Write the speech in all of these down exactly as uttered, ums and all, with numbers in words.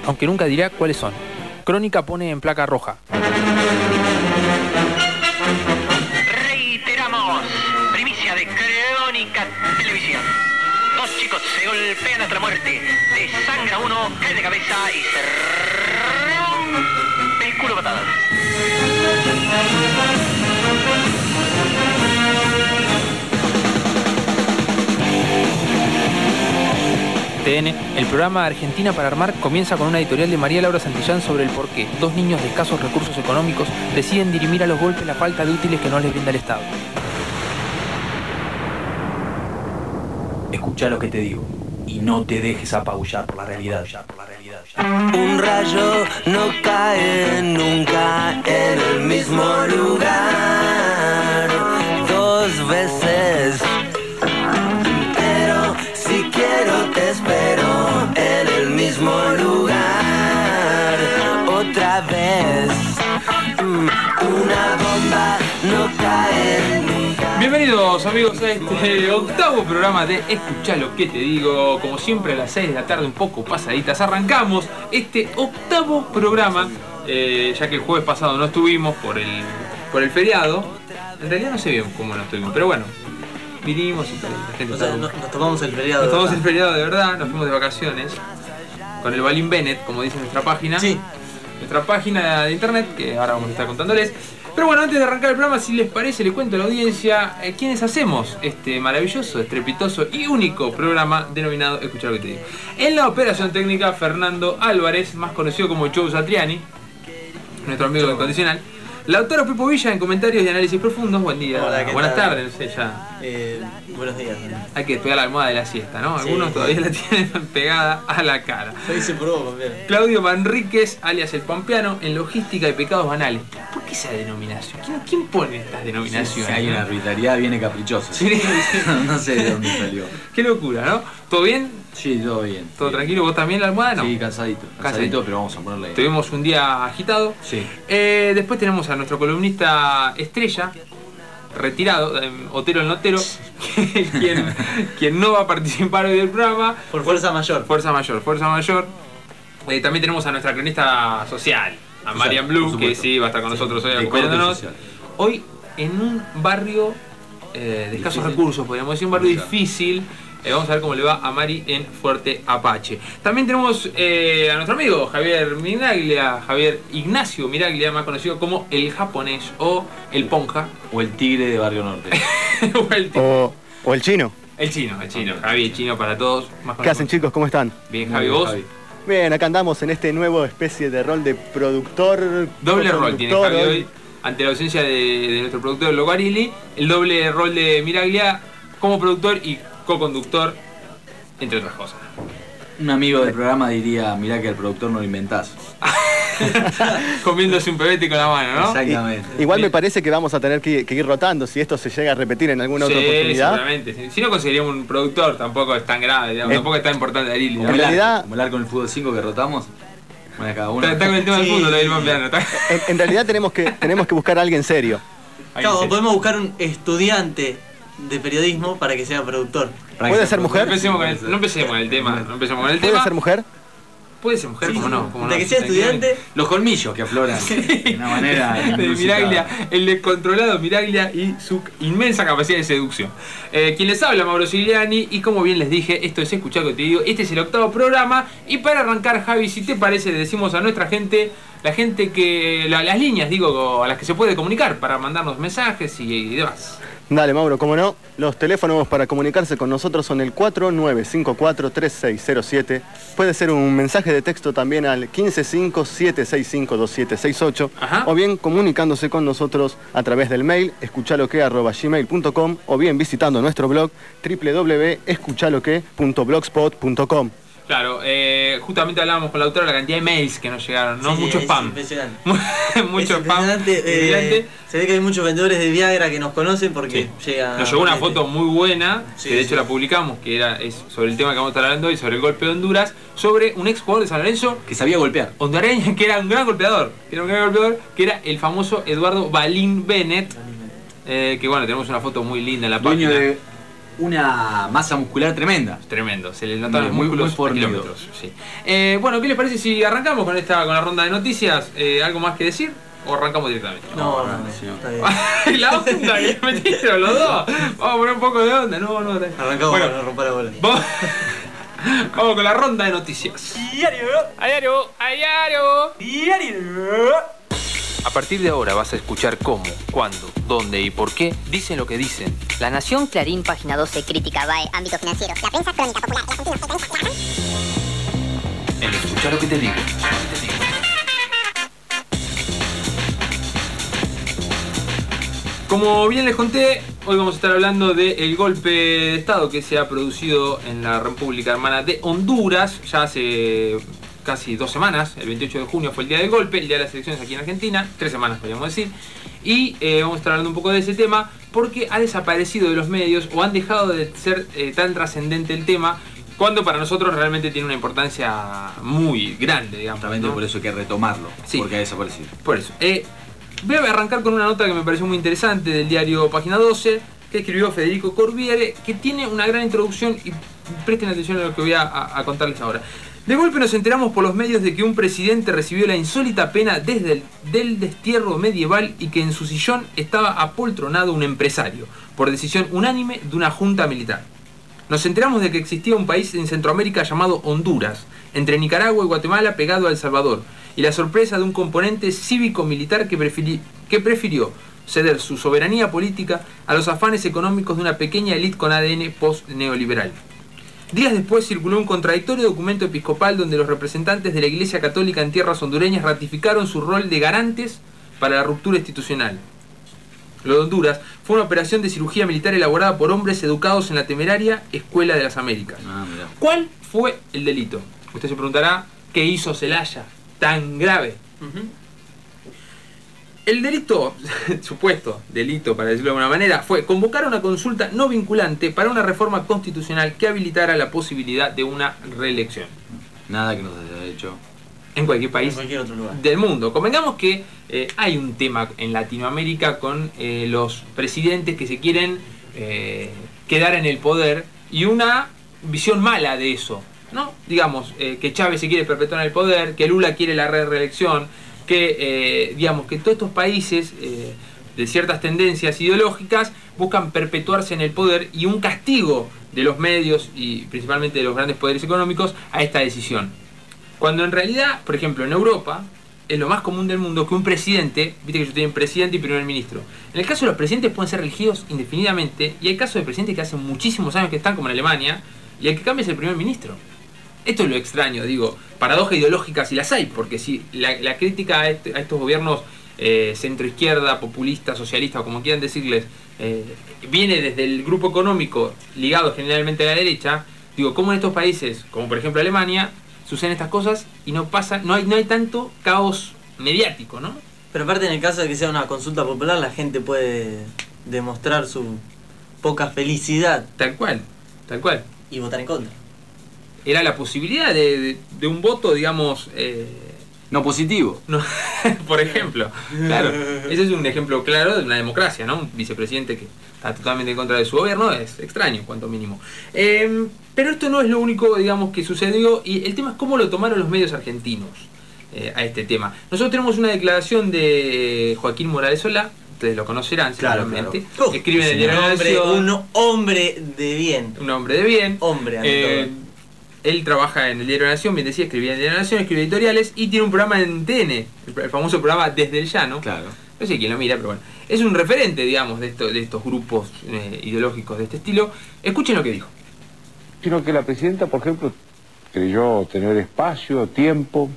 aunque nunca dirá cuáles son. Crónica pone en placa roja. Reiteramos, primicia de Crónica Televisión. Dos chicos se golpean hasta la muerte. Desangra uno, cae de cabeza y se rompe el culo patada. T N, el programa Argentina para Armar comienza con una editorial de María Laura Santillán sobre el por qué dos niños de escasos recursos económicos deciden dirimir a los golpes la falta de útiles que no les brinda el Estado. Escuchá lo que te digo y no te dejes apabullar por la realidad. Por la realidad. Un rayo no cae nunca en el mismo lugar dos veces. Pero si quiero te espero en el mismo lugar otra vez. Una bomba no cae nunca. Bienvenidos amigos a este octavo programa de Escuchá lo que te digo. Como siempre a las seis de la tarde, un poco pasaditas, arrancamos este octavo programa, eh, ya que el jueves pasado no estuvimos por el, por el feriado. En realidad no sé bien cómo no estuvimos, pero bueno, vinimos y tal, la gente. O sea, nos, nos tomamos el feriado. Nos tomamos el feriado de verdad, nos fuimos de vacaciones con el Balín Bennett, como dice nuestra página. Sí. Nuestra página de internet, que ahora vamos a estar contándoles. Pero bueno, antes de arrancar el programa, si les parece, le cuento a la audiencia eh, quiénes hacemos este maravilloso, estrepitoso y único programa denominado Escuchar lo que te digo. En la operación técnica, Fernando Álvarez, más conocido como Joe Satriani, nuestro amigo incondicional. Lautaro Pipo Villa en comentarios y análisis profundos. Buen día. Hola, buenas tal? tardes, no sé ya. Eh, buenos días. Hay que despegar la almohada de la siesta, ¿no? Sí. Algunos todavía la tienen pegada a la cara. Se dice por vos, bien. Claudio Manríquez, alias El Pampeano, en logística y pecados banales. ¿Por qué esa denominación? ¿Quién, quién pone estas denominaciones? Si hay una arbitrariedad viene caprichosa. Sí. No sé de dónde salió. Qué locura, ¿no? ¿Todo bien? Sí, todo bien. ¿Todo bien. tranquilo? ¿Vos también la almohada? No. Sí, cansadito. Cansadito, Cansadito. pero vamos a ponerle. Tuvimos un día agitado. Sí. Eh, después tenemos a nuestro columnista estrella, retirado, eh, Otero el Notero, quien, quien no va a participar hoy del programa. Por fuerza mayor. Fuerza mayor, fuerza mayor. Eh, también tenemos a nuestra cronista social, a Social, Marian por Blue, que supuesto. sí va a estar con Sí, nosotros hoy de acompañándonos. corte social. Hoy en un barrio eh, de escasos Difícil. recursos, podríamos decir, un barrio Claro. difícil. Eh, vamos a ver cómo le va a Mari en Fuerte Apache. También tenemos eh, a nuestro amigo Javier Miraglia, Javier Ignacio Miraglia, más conocido como el japonés o el ponja. O el tigre de Barrio Norte. o el, ti- O, o el chino. el chino, el chino. Javi, el chino para todos. Más ¿Qué hacen, chicos? ¿Cómo están? Bien, Muy Javi, bien, vos. Javi. Bien, acá andamos en este nuevo especie de rol de productor. Doble rol tiene coconductor, Javi hoy. Ante la ausencia de, de nuestro productor Logarili, el doble rol de Miraglia como productor y co-conductor, entre otras cosas. Un amigo del programa diría, mirá que al productor no lo inventás. Comiéndose un pebete con la mano, ¿no? Exactamente. Igual me Bien. parece que vamos a tener que, que ir rotando si esto se llega a repetir en alguna Sí, otra oportunidad. seguramente. Si- Si no conseguiríamos un productor, tampoco es tan grave, digamos, Eh, tampoco es tan importante Arili. Como En el realidad- arco, como el arco en el fútbol cinco que rotamos. Bueno, cada uno. Está, está con el tema del Sí, fútbol, ahí el sí. Pampeano, está- En, en realidad tenemos que, tenemos que buscar a alguien serio. ahí Claro, sí. podemos buscar un estudiante de periodismo para que sea productor. Para ¿Puede que ser sea mujer? No empecemos, con el, no empecemos con el tema, no empecemos con el ¿Puede tema. ser mujer? Puede ser mujer, Sí, como sí. no. Cómo De no, que sea tranquilamente. estudiante. Los colmillos que afloran de una manera. De inusitada. Miraglia, el descontrolado Miraglia y su inmensa capacidad de seducción. Eh, quien les habla, Mauro Siliani, y como bien les dije, esto es Escuchar lo que te digo, este es el octavo programa, y para arrancar, Javi, si te parece, le decimos a nuestra gente, la gente que, la- las líneas, digo, a las que se puede comunicar para mandarnos mensajes y, y demás. Dale, Mauro, como no. Los teléfonos para comunicarse con nosotros son el cuatro nueve cinco cuatro tres seis cero siete. Puede ser un mensaje de texto también al uno cinco cinco siete seis cinco dos siete seis ocho. Ajá. O bien comunicándose con nosotros a través del mail escuchaloque arroba gmail punto com o bien visitando nuestro blog w w w punto escuchaloque punto blogspot punto com. Claro, eh, justamente hablábamos con la autora de la cantidad de mails que nos llegaron, ¿no? Sí, Mucho es spam. impresionante. Mucho Es spam. impresionante, eh, Impresionante. se ve que hay muchos vendedores de Viagra que nos conocen porque Sí. llega. Nos llegó una gente. foto muy buena, Sí, que de hecho sí. la publicamos, que era es sobre el tema que vamos a estar hablando hoy, sobre el golpe de Honduras, sobre un ex jugador de San Lorenzo, Que sabía golpear. hondureño, que era un gran golpeador, que era un gran golpeador, que era el famoso Eduardo Balín Bennett, eh, que bueno, tenemos una foto muy linda en la Dueño página. de una masa muscular tremenda. Tremendo, se le notan los Muy- músculos muy a fornido. kilómetros, sí. Eh, bueno, ¿qué les parece si arrancamos con esta con la ronda de noticias? Eh, ¿Algo más que decir? ¿O arrancamos directamente? No, no, no, señor. está bien. La onda que metieron los dos. Vamos a poner un poco de onda. No, no. está- Arrancamos Bueno, con la rompa la bola. vamos, vamos con la ronda de noticias. Diario, Diario, diario. diario. A partir de ahora vas a escuchar cómo, cuándo, dónde y por qué dicen lo que dicen. La Nación, Clarín, Página doce, Crítica, B A E, Ámbito Financiero. La prensa crónica popular, la Argentina, la prensa, En escuchar lo que te digo. Como bien les conté, hoy vamos a estar hablando del golpe de Estado que se ha producido en la República Hermana de Honduras ya hace casi dos semanas. El veintiocho de junio fue el día del golpe, el día de las elecciones aquí en Argentina, tres semanas podríamos decir. Y eh, vamos a estar hablando un poco de ese tema porque ha desaparecido de los medios o han dejado de ser eh, tan trascendente el tema, cuando para nosotros realmente tiene una importancia muy grande, digamos. Justamente ¿no? por eso hay que retomarlo, Sí. porque ha desaparecido. Por eso. Eh, voy a arrancar con una nota que me pareció muy interesante del diario Página doce, que escribió Federico Corbiere, que tiene una gran introducción y presten atención a lo que voy a, a- a contarles ahora. De golpe nos enteramos por los medios de que un presidente recibió la insólita pena desde el del destierro medieval y que en su sillón estaba apoltronado un empresario, por decisión unánime de una junta militar. Nos enteramos de que existía un país en Centroamérica llamado Honduras, entre Nicaragua y Guatemala pegado a El Salvador, y la sorpresa de un componente cívico-militar que, prefiri- que prefirió ceder su soberanía política a los afanes económicos de una pequeña élite con A D N post-neoliberal. Días después circuló un contradictorio documento episcopal donde los representantes de la Iglesia Católica en tierras hondureñas ratificaron su rol de garantes para la ruptura institucional. Lo de Honduras fue una operación de cirugía militar elaborada por hombres educados en la temeraria Escuela de las Américas. Ah, mirá. ¿Cuál fue el delito? Usted se preguntará, ¿qué hizo Zelaya tan grave? El delito, supuesto delito para decirlo de alguna manera, fue convocar una consulta no vinculante para una reforma constitucional que habilitara la posibilidad de una reelección Nada que nos haya hecho. en cualquier En país cualquier otro lugar. del mundo. Convengamos que eh, hay un tema en Latinoamérica con eh, los presidentes que se quieren eh, quedar en el poder y una visión mala de eso, ¿no? Digamos, eh, que Chávez se quiere perpetuar en el poder, que Lula quiere la re- reelección, que, eh, digamos, que todos estos países eh, de ciertas tendencias ideológicas buscan perpetuarse en el poder y un castigo de los medios y principalmente de los grandes poderes económicos a esta decisión. Cuando en realidad, por ejemplo, en Europa, es lo más común del mundo que un presidente, viste que ellos tienen presidente y primer ministro. En el caso de los presidentes pueden ser elegidos indefinidamente y hay casos de presidentes que hace muchísimos años que están, como en Alemania, y el que cambia es el primer ministro. Esto es lo extraño, digo, paradojas ideológicas y las hay, porque si la, la crítica a, este- a estos gobiernos eh, centroizquierda, populista, socialista, o como quieran decirles, eh, viene desde el grupo económico ligado generalmente a la derecha, digo, como en estos países, como por ejemplo Alemania, suceden estas cosas y no pasa, no hay, no hay tanto caos mediático, ¿no? Pero aparte, en el caso de que sea una consulta popular, la gente puede demostrar su poca felicidad Tal cual, tal cual. y votar en contra. Era la posibilidad de, de- de un voto, digamos, eh, No positivo. no, por ejemplo. Claro, ese es un ejemplo claro de una democracia, ¿no? Un vicepresidente que está totalmente en contra de su gobierno es extraño, cuanto mínimo. Eh, pero esto no es lo único, digamos, que sucedió y el tema es cómo lo tomaron los medios argentinos eh, a este tema. Nosotros tenemos una declaración de Joaquín Morales Solá, ustedes lo conocerán Claro, seguramente. claro. Escribe en el Un diario La hombre, Nación, un hombre de bien. un hombre de bien. Hombre, ante Eh, todo. él trabaja en el diario La Nación, bien decía, escribía en el diario La Nación, escribe editoriales y tiene un programa en T N, el, el famoso programa Desde el Llano. Claro. No sé quién lo mira, pero bueno. Es un referente, digamos, de, esto, de estos grupos eh, ideológicos de este estilo. Escuchen lo que dijo. Sino que la presidenta, por ejemplo, creyó tener espacio, tiempo,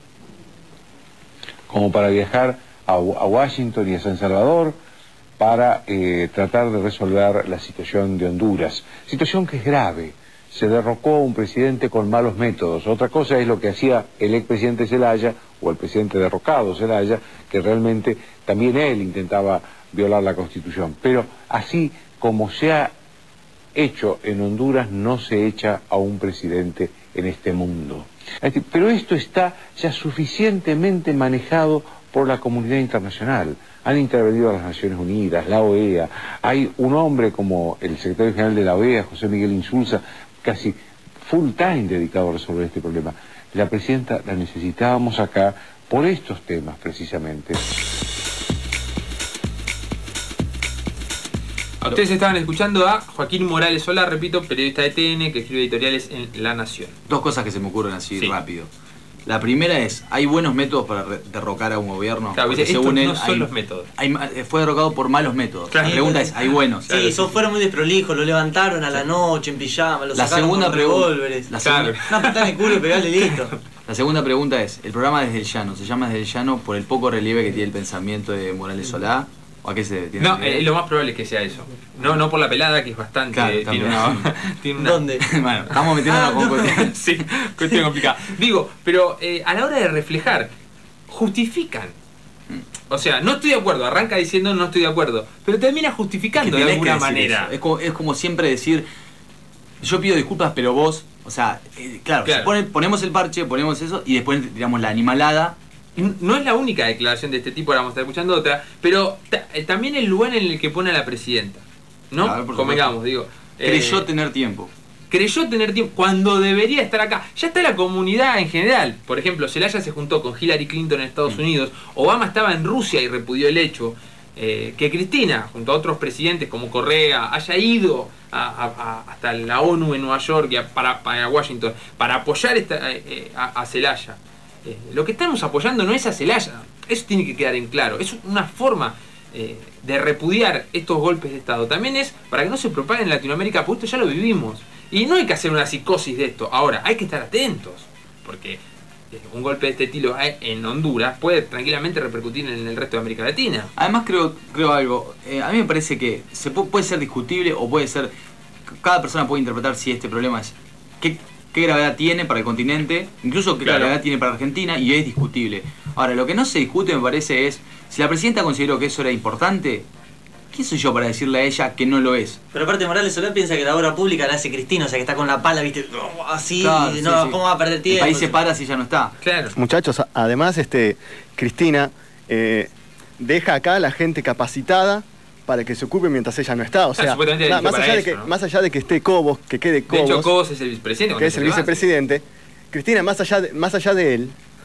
como para viajar a, a Washington y a San Salvador para eh, tratar de resolver la situación de Honduras. Situación que es grave. Se derrocó a un presidente con malos métodos. Otra cosa es lo que hacía el expresidente Zelaya, o el presidente derrocado Zelaya, que realmente también él intentaba violar la Constitución. Pero así como se ha hecho en Honduras, no se echa a un presidente en este mundo. Pero esto está ya suficientemente manejado por la comunidad internacional. Han intervenido las Naciones Unidas, la O E A. Hay un hombre como el secretario general de la O E A, José Miguel Insulza, casi full time dedicado a resolver este problema. La presidenta la necesitábamos acá por estos temas precisamente. A ustedes estaban escuchando a Joaquín Morales Solá, repito, periodista de T N que escribe editoriales en La Nación. Dos cosas que se me ocurren así Sí. rápido. La primera es, hay buenos métodos para derrocar a un gobierno. Claro, porque dice, estos según él, no son hay- los métodos. hay- fue derrocado por malos métodos. Claro. La pregunta es, ¿hay buenos? Sí, eso fueron muy desprolijos, lo levantaron a la noche en pijama, lo La sacaron segunda con pregunta- revólveres. la Claro. segunda- Una patada en el culo y pegarle listo. La segunda pregunta es, el programa Desde el Llano, ¿se llama Desde el Llano por el poco relieve que tiene el pensamiento de Morales Solá? ¿O a qué se debe? No, eh, lo más probable es que sea eso. No, no por la pelada, que es bastante. Claro, tiene, también. una, tiene una. ¿Dónde? Bueno, estamos metiéndonos Ah, con no. cuestiones. Sí, cuestión complicada. Digo, pero eh, a la hora de reflejar, justifican. O sea, no estoy de acuerdo, arranca diciendo no estoy de acuerdo, pero termina justificando de tenés alguna que decir manera. eso. Es como, es como siempre decir, yo pido disculpas, pero vos, o sea, eh, claro, Claro. se pone- ponemos el parche, ponemos eso y después tiramos la animalada. No es la única declaración de este tipo, ahora vamos a estar escuchando otra, pero ta- eh, también el lugar en el que pone a la presidenta. ¿No? Claro, por Convengamos, digo. Creyó eh, tener tiempo. creyó tener tiempo cuando debería estar acá. Ya está la comunidad en general. Por ejemplo, Zelaya se juntó con Hillary Clinton en Estados Unidos. Obama estaba en Rusia y repudió el hecho. Eh, que Cristina, junto a otros presidentes como Correa, haya ido a, a, a, hasta la ONU en Nueva York y a, para, para Washington para apoyar esta, eh, a, a Zelaya. Eh, lo que estamos apoyando no es a Zelaya. Eso tiene que quedar en claro. Es una forma eh, de repudiar estos golpes de Estado. También es para que no se propague en Latinoamérica, porque esto ya lo vivimos. Y no hay que hacer una psicosis de esto. Ahora, hay que estar atentos. Porque eh, un golpe de este estilo en Honduras puede tranquilamente repercutir en el resto de América Latina. Además creo, creo algo, eh, a mí me parece que se pu- puede ser discutible o puede ser, cada persona puede interpretar si este problema es, qué, qué gravedad tiene para el continente, incluso qué Claro. gravedad tiene para Argentina, y es discutible. Ahora, lo que no se discute me parece es, si la presidenta consideró que eso era importante, ¿quién soy yo para decirle a ella que no lo es? Pero aparte Morales Solá piensa que la obra pública la hace Cristina, o sea que está con la pala, viste, así, Claro, y sí, no, sí. ¿cómo va a perder El tiempo? país se para si ya no está. Claro. Muchachos, a- además, este, Cristina eh, deja acá a la gente capacitada para que se ocupe mientras ella no está. O sea, supuestamente na- eligió más, para allá de eso, que, ¿no? más allá de que esté Cobos, que quede De Cobos, hecho, Cobos es el vicepresidente. que es el cuando se va. vicepresidente, Cristina, más allá de, más allá de él,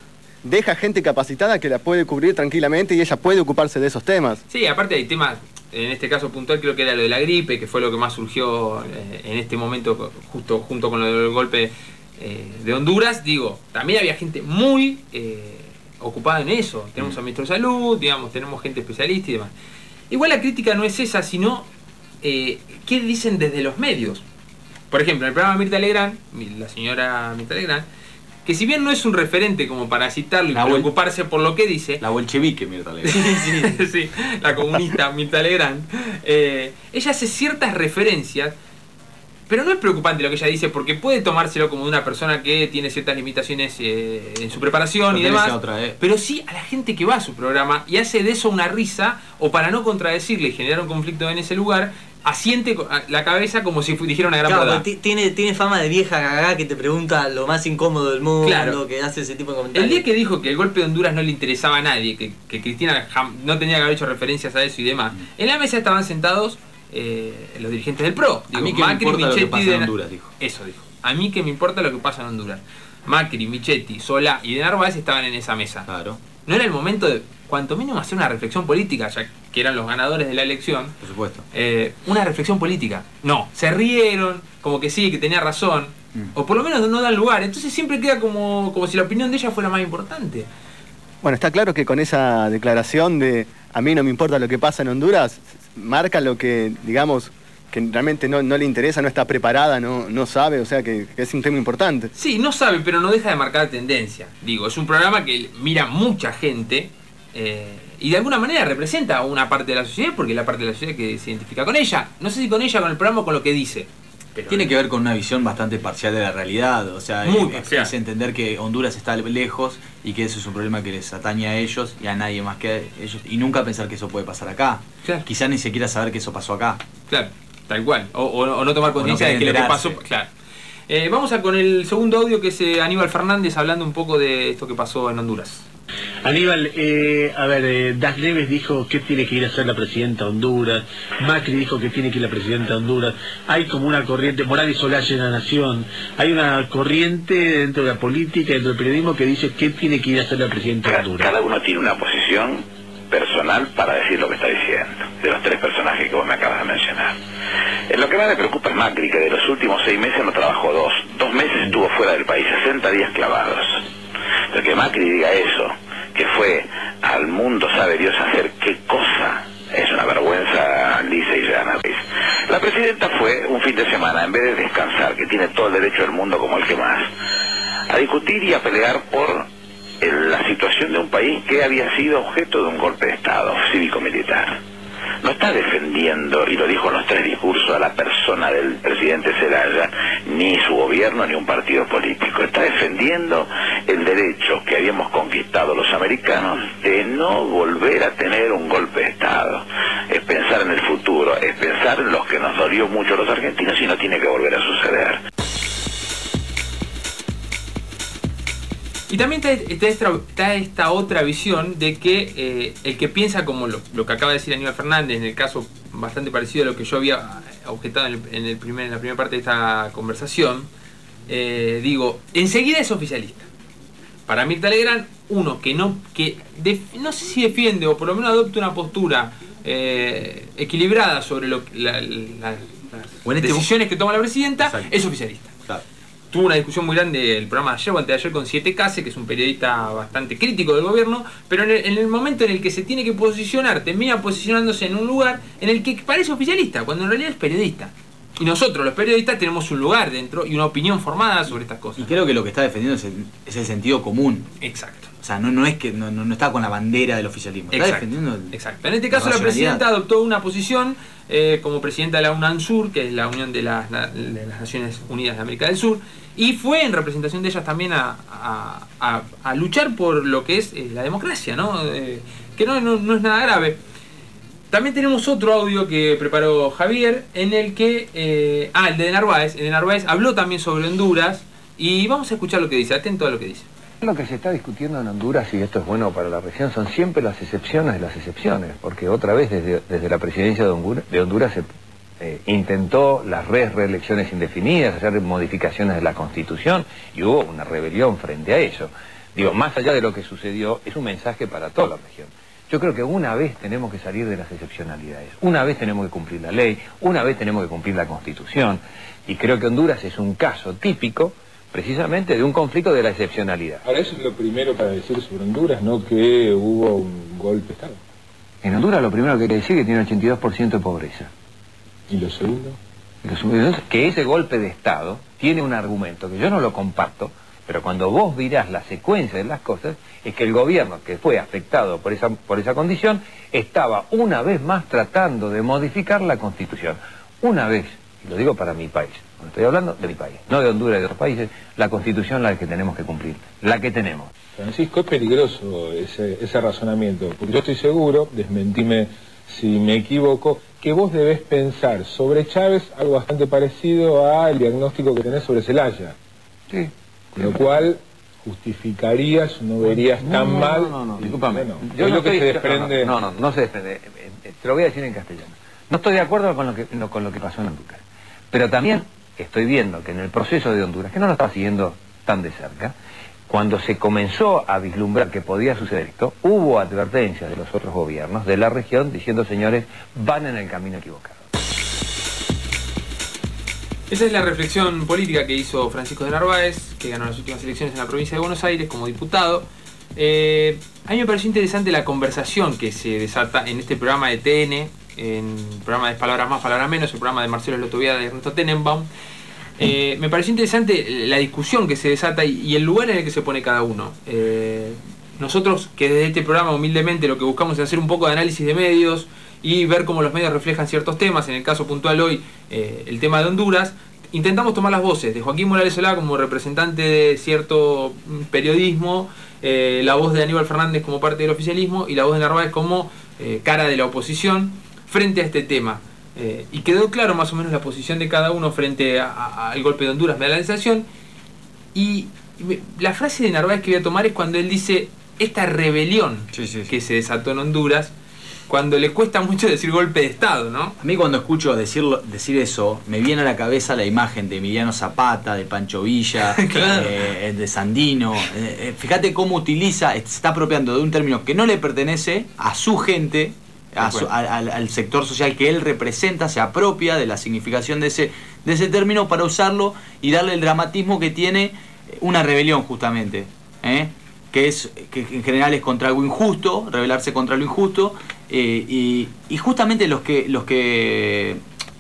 deja gente capacitada que la puede cubrir tranquilamente y ella puede ocuparse de esos temas. Sí, aparte hay temas, en este caso puntual creo que era lo de la gripe, que fue lo que más surgió eh, en este momento, justo junto con lo del golpe eh, de Honduras. Digo, también había gente muy eh, ocupada en eso. Tenemos al ministro de Salud, digamos, tenemos gente especialista y demás. Igual la crítica no es esa, sino eh, qué dicen desde los medios. Por ejemplo, en el programa Mirta Legrand, la señora Mirta Legrand, que si bien no es un referente como para citarlo y La vuel- preocuparse por lo que dice, La bolchevique, Mirta Legrand. sí, sí, la comunista Mirta Legrand, eh, ella hace ciertas referencias, pero no es preocupante lo que ella dice, porque puede tomárselo como de una persona que tiene ciertas limitaciones eh, en su preparación y Pertenece demás, a otra, eh. pero sí a la gente que va a su programa y hace de eso una risa, o para no contradecirle y generar un conflicto en ese lugar, asiente co- a- la cabeza como si fu- dijera una gran Claro, verdad. ti- tiene, tiene fama de vieja cagá que te pregunta lo más incómodo del mundo, Claro. que hace ese tipo de El comentarios. día que dijo que el golpe de Honduras no le interesaba a nadie, que, que Cristina jam- no tenía que haber hecho referencias a eso y demás, en la mesa estaban sentados eh, los dirigentes del P R O. A mí que me importa lo que pasa en de- Honduras, dijo. Eso dijo. A mí que me importa lo que pasa en Honduras. Macri, Michetti, Solá y de Narváez estaban en esa mesa. Claro, No era el momento de, cuanto mínimo, hacer una reflexión política, ya que eran los ganadores de la elección. por supuesto. Eh, una reflexión política. No, se rieron, como que sí, que tenía razón. Mm. O por lo menos no dan lugar. Entonces siempre queda como, como si la opinión de ella fuera más importante. Bueno, está claro que con esa declaración de a mí no me importa lo que pasa en Honduras, marca lo que, digamos, que realmente no, no le interesa, no está preparada, no, no sabe, o sea que, que es un tema importante. Sí, no sabe, pero no deja de marcar tendencia. Digo, es un programa que mira mucha gente eh, y de alguna manera representa a una parte de la sociedad, porque es la parte de la sociedad que se identifica con ella. No sé si con ella, con el programa o con lo que dice. Pero Tiene que ver con una visión bastante parcial de la realidad, o sea, Muy es, parcial. es entender que Honduras está lejos y que eso es un problema que les atañe a ellos y a nadie más que a ellos, y nunca pensar que eso puede pasar acá. Claro. Quizás ni siquiera saber que eso pasó acá. Claro, tal cual. O, o- o no tomar O no conciencia de que lo que enterarse. pasó. Claro. Eh, vamos a con el segundo audio, que es eh, Aníbal Fernández hablando un poco de esto que pasó en Honduras. Aníbal, eh, a ver, eh, Das Neves dijo que tiene que ir a ser la presidenta de Honduras, Macri dijo que tiene que ir la presidenta de Honduras, hay como una corriente, Morales Olache en La Nación, hay una corriente dentro de la política, dentro del periodismo que dice que tiene que ir a ser la presidenta de Honduras. Cada uno tiene una posición personal para decir lo que está diciendo, de los tres personajes que vos me acabas de mencionar. Eh, lo que más me preocupa es Macri, que de los últimos seis meses no trabajó dos, dos meses estuvo fuera del país, sesenta días clavados. Pero que Macri diga eso, que fue al mundo sabe Dios hacer qué cosa, es una vergüenza lisa y llana. La presidenta fue un fin de semana, en vez de descansar, que tiene todo el derecho del mundo como el que más, a discutir y a pelear por el, la situación de un país que había sido objeto de un golpe de Estado cívico-militar. No está defendiendo, y lo dijo en los tres discursos, a la persona del presidente Zelaya, ni su gobierno, ni un partido político. Está defendiendo el derecho que habíamos conquistado los americanos de no volver a tener un golpe de Estado. Es pensar en el futuro, es pensar en los que nos dolió mucho a los argentinos y no tiene que volver a suceder. Y también está, está, esta, está esta otra visión de que eh, el que piensa como lo, lo que acaba de decir Aníbal Fernández, en el caso bastante parecido a lo que yo había objetado en, el, en, el primer, en la primera parte de esta conversación, eh, digo, enseguida es oficialista. Para Mirta Legrand, uno que no, que def, no sé si defiende o por lo menos adopta una postura eh, equilibrada sobre lo, la, la, las este decisiones que toma la presidenta, exacto, es oficialista. Claro. Tuvo una discusión muy grande el programa de ayer o antes de ayer con Siete Case, que es un periodista bastante crítico del gobierno, pero en el, en el momento en el que se tiene que posicionar, termina posicionándose en un lugar en el que parece oficialista, cuando en realidad es periodista. Y nosotros, los periodistas, tenemos un lugar dentro y una opinión formada sobre estas cosas. Y creo que lo que está defendiendo es el, es el sentido común. Exacto. O sea, no, no es que no, no está con la bandera del oficialismo. Está Exacto. defendiendo el, Exacto. En este caso la, la presidenta adoptó una posición eh, como presidenta de la UNANSUR, que es la Unión de las, de las Naciones Unidas de América del Sur, y fue en representación de ellas también a, a, a, a luchar por lo que es eh, la democracia, ¿no? Eh, que no, no, no es nada grave. También tenemos otro audio que preparó Javier, en el que... Eh, ah, el de Narváez. El de Narváez habló también sobre Honduras, y vamos a escuchar lo que dice. Atento a lo que dice. Lo que se está discutiendo en Honduras, y esto es bueno para la región, son siempre las excepciones de las excepciones, porque otra vez desde, desde la presidencia de Honduras, de Honduras se eh, intentó las re reelecciones indefinidas, hacer modificaciones de la Constitución, y hubo una rebelión frente a eso. Digo, más allá de lo que sucedió, es un mensaje para toda la región. Yo creo que una vez tenemos que salir de las excepcionalidades, una vez tenemos que cumplir la ley, una vez tenemos que cumplir la Constitución, y creo que Honduras es un caso típico precisamente de un conflicto de la excepcionalidad. Ahora, eso es lo primero para decir sobre Honduras, no que hubo un golpe de Estado. En Honduras lo primero que hay que decir es que tiene un ochenta y dos por ciento de pobreza. ¿Y lo segundo? Y lo segundo es que ese golpe de Estado tiene un argumento que yo no lo comparto, pero cuando vos mirás la secuencia de las cosas, es que el gobierno que fue afectado por esa, por esa condición estaba una vez más tratando de modificar la Constitución. Una vez, y lo digo para mi país, no estoy hablando de mi país, no de Honduras y de otros países, la Constitución la que tenemos que cumplir, la que tenemos. Francisco, es peligroso ese, ese razonamiento, porque yo estoy seguro, desmentime si me equivoco, que vos debés pensar sobre Chávez algo bastante parecido al diagnóstico que tenés sobre Zelaya. Sí. Con lo cual justificarías, no verías no, tan no, mal. No, no, no, discúlpame. Bueno, yo no lo que estoy, se desprende... No, no, no, no se desprende. Te lo voy a decir en castellano. No estoy de acuerdo con lo que, no, con lo que pasó en Honduras. Pero también estoy viendo que en el proceso de Honduras, que no lo estaba siguiendo tan de cerca, cuando se comenzó a vislumbrar que podía suceder esto, hubo advertencias de los otros gobiernos de la región diciendo, señores, van en el camino equivocado. Esa es la reflexión política que hizo Francisco de Narváez, que ganó las últimas elecciones en la provincia de Buenos Aires como diputado. Eh, a mí me pareció interesante la conversación que se desata en este programa de T N, en el programa de Palabras Más, Palabras Menos, el programa de Marcelo Lotoviada y Ernesto Tenenbaum. Eh, me pareció interesante la discusión que se desata y, y el lugar en el que se pone cada uno. Eh, nosotros, que desde este programa humildemente lo que buscamos es hacer un poco de análisis de medios y ver cómo los medios reflejan ciertos temas, en el caso puntual hoy, eh, el tema de Honduras, intentamos tomar las voces de Joaquín Morales Solá como representante de cierto periodismo, eh, la voz de Aníbal Fernández como parte del oficialismo y la voz de Narváez como eh, cara de la oposición frente a este tema. Eh, y quedó claro más o menos la posición de cada uno frente a, a, al golpe de Honduras, me da la sensación. Y me, la frase de Narváez que voy a tomar es cuando él dice, esta rebelión sí, sí, sí. que se desató en Honduras, cuando le cuesta mucho decir golpe de Estado, ¿no? A mí cuando escucho decirlo, decir eso, me viene a la cabeza la imagen de Emiliano Zapata, de Pancho Villa, claro. eh, de Sandino. Eh, eh, fíjate cómo utiliza, se está apropiando de un término que no le pertenece a su gente, a su, a, al, al sector social que él representa, se apropia de la significación de ese, de ese término para usarlo y darle el dramatismo que tiene una rebelión justamente, ¿eh? que es que en general es contra algo injusto, rebelarse contra lo injusto, eh, y, y justamente los que los que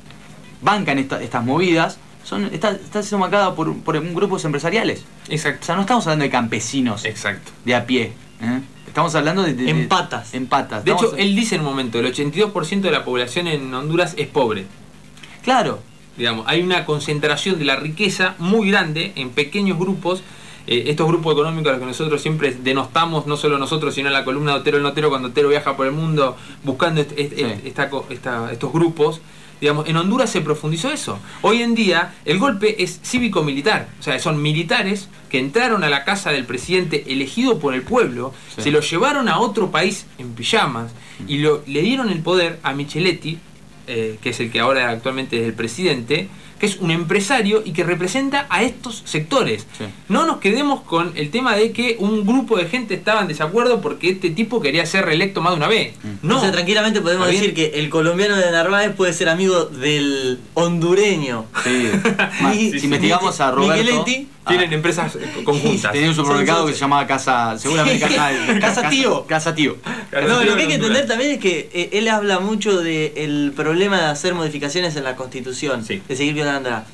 bancan esta, estas movidas son está, está siendo marcada por, por grupos empresariales. Exacto. O sea, no estamos hablando de campesinos. Exacto. De a pie. ¿eh? Estamos hablando de, de en patas. En patas. De estamos hecho, él dice en un momento, el ochenta y dos por ciento de la población en Honduras es pobre. Claro. Digamos, hay una concentración de la riqueza muy grande en pequeños grupos. Eh, estos grupos económicos a los que nosotros siempre denostamos, no solo nosotros, sino en la columna de Otero el Notero, cuando Otero viaja por el mundo buscando est est Sí. esta, esta, estos grupos. Digamos, en Honduras se profundizó eso. Hoy en día el golpe es cívico-militar. O sea, son militares que entraron a la casa del presidente elegido por el pueblo, Sí. se lo llevaron a otro país en pijamas y lo, le dieron el poder a Micheletti, eh, que es el que ahora actualmente es el presidente, que es un empresario y que representa a estos sectores. Sí. No nos quedemos con el tema de que un grupo de gente estaba en desacuerdo porque este tipo quería ser reelecto más de una vez. No. O sea, tranquilamente podemos ¿Está decir bien? que el colombiano de Narváez puede ser amigo del hondureño. Sí. Y- si investigamos a Roberto, Migueletti, Tienen empresas conjuntas. tenía un supermercado Son que se llamaba Casa, seguramente Sí. Casa, Casa Tío. Casa Tío. No, lo que hay que entender también es que eh, él habla mucho del problema de hacer modificaciones en la Constitución, Sí. de seguir violándola.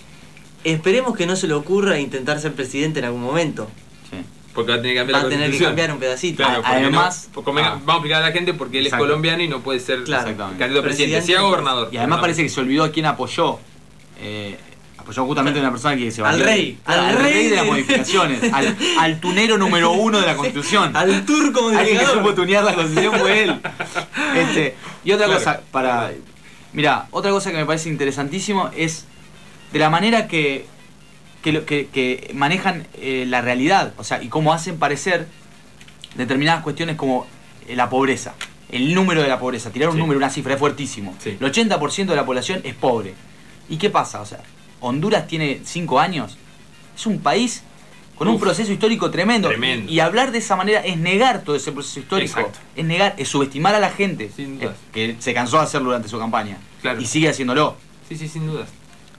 Esperemos que no se le ocurra intentar ser presidente en algún momento. Sí. Porque va a tener que cambiar Va la a tener que constitución. cambiar un pedacito. Claro, A- porque además- no- porque ah. vamos a explicar a la gente porque él Exacto. es colombiano y no puede ser Claro. Exactamente. candidato a presidente, Presidente. sea gobernador. Y además No. parece que se olvidó a quién apoyó. Eh, apoyó justamente a una persona que se Al valió- rey. Al, Al rey rey de las de- modificaciones. Al, al tunero número uno de la Constitución. Al turco Alguien que modificador. supo tunear la Constitución fue él. Este, y otra Claro. cosa, para. Mirá, otra cosa que me parece interesantísimo es de la manera que, que, lo- que, que manejan eh, la realidad. O sea, y cómo hacen parecer determinadas cuestiones como eh, la pobreza. El número de la pobreza. Tirar un Sí. número, una cifra, es fuertísimo. Sí. El ochenta por ciento de la población es pobre. ¿Y qué pasa? O sea, Honduras tiene cinco años. Es un país con un Uf. proceso histórico tremendo. Tremendo. Y hablar de esa manera es negar todo ese proceso histórico. Exacto. Es negar, es subestimar a la gente. Sin dudas. eh, que se cansó de hacerlo durante su campaña. Claro. Y sigue haciéndolo. Sí, sí, sin dudas.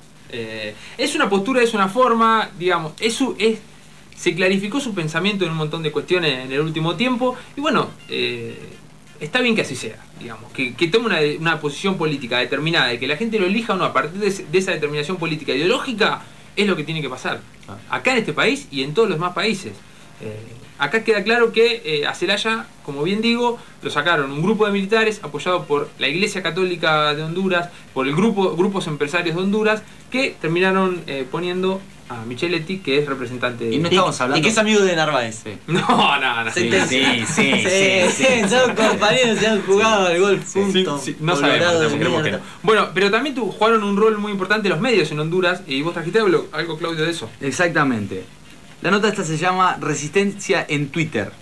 Eh, es una postura, es una forma, digamos, es su, es, se clarificó su pensamiento en un montón de cuestiones en el último tiempo y bueno, eh, está bien que así sea, digamos, que, que tome una, una posición política determinada, de que la gente lo elija o no a partir de, ese- de esa determinación política ideológica, es lo que tiene que pasar. Acá en este país y en todos los demás países. Eh, acá queda claro que eh, a Zelaya, como bien digo, lo sacaron un grupo de militares apoyado por la Iglesia Católica de Honduras, por el grupo grupos empresarios de Honduras, que terminaron eh, poniendo a Micheletti, que es representante de... Y no estamos Y hablando. que es amigo de Narváez. Sí. No, no, no. Sí, Sentencia. sí, sí, sí, sí. Son compañeros, se han jugado al golf Sí, juntos. sí, no Colorado sabemos, de sabemos, creemos que mierda. no. Bueno, pero también tu, jugaron un rol muy importante los medios en Honduras y vos trajiste algo, algo, Claudio, de eso. Exactamente. La nota esta se llama Resistencia en Twitter.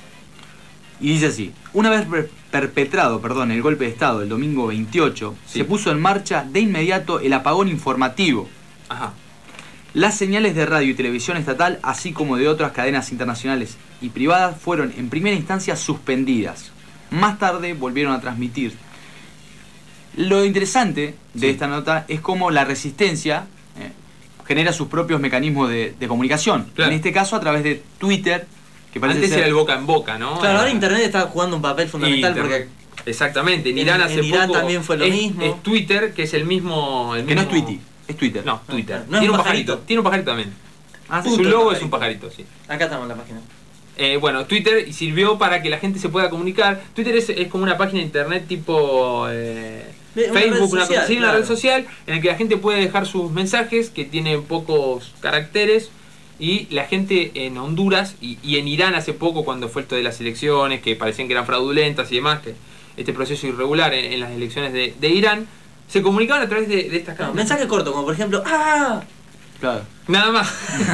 Y dice así: una vez per- perpetrado perdón, el golpe de Estado el domingo veintiocho, Sí. se puso en marcha de inmediato el apagón informativo. Ajá. Las señales de radio y televisión estatal, así como de otras cadenas internacionales y privadas, fueron en primera instancia suspendidas. Más tarde volvieron a transmitir. Lo interesante de Sí. esta nota es cómo la resistencia eh, genera sus propios mecanismos de, de comunicación. Claro. En este caso a través de Twitter, que parece Antes ser... era el boca en boca, ¿no? Claro, ahora Era- Internet está jugando un papel fundamental Internet. porque Exactamente, en En- Irán en hace Irán poco también fue lo es, mismo. es Twitter, que es el mismo... el Que no es mismo- Twitty, es Twitter. No, Twitter. no es tiene un un pajarito. pajarito. Tiene un pajarito también. Ah, Su sí. logo es un pajarito, sí. acá estamos en la página. Eh, bueno, Twitter sirvió para que la gente se pueda comunicar. Twitter es, es como una página de internet tipo eh, Una red Facebook, una, social, cosa así, una claro. red social en la que la gente puede dejar sus mensajes que tienen pocos caracteres. Y la gente en Honduras y, y en Irán hace poco, cuando fue esto de las elecciones, que parecían que eran fraudulentas y demás, que este proceso irregular en, en las elecciones de, de Irán, se comunicaban a través de, de estas No, cadenas. mensaje corto, como por ejemplo, ¡ah! Claro. Nada más.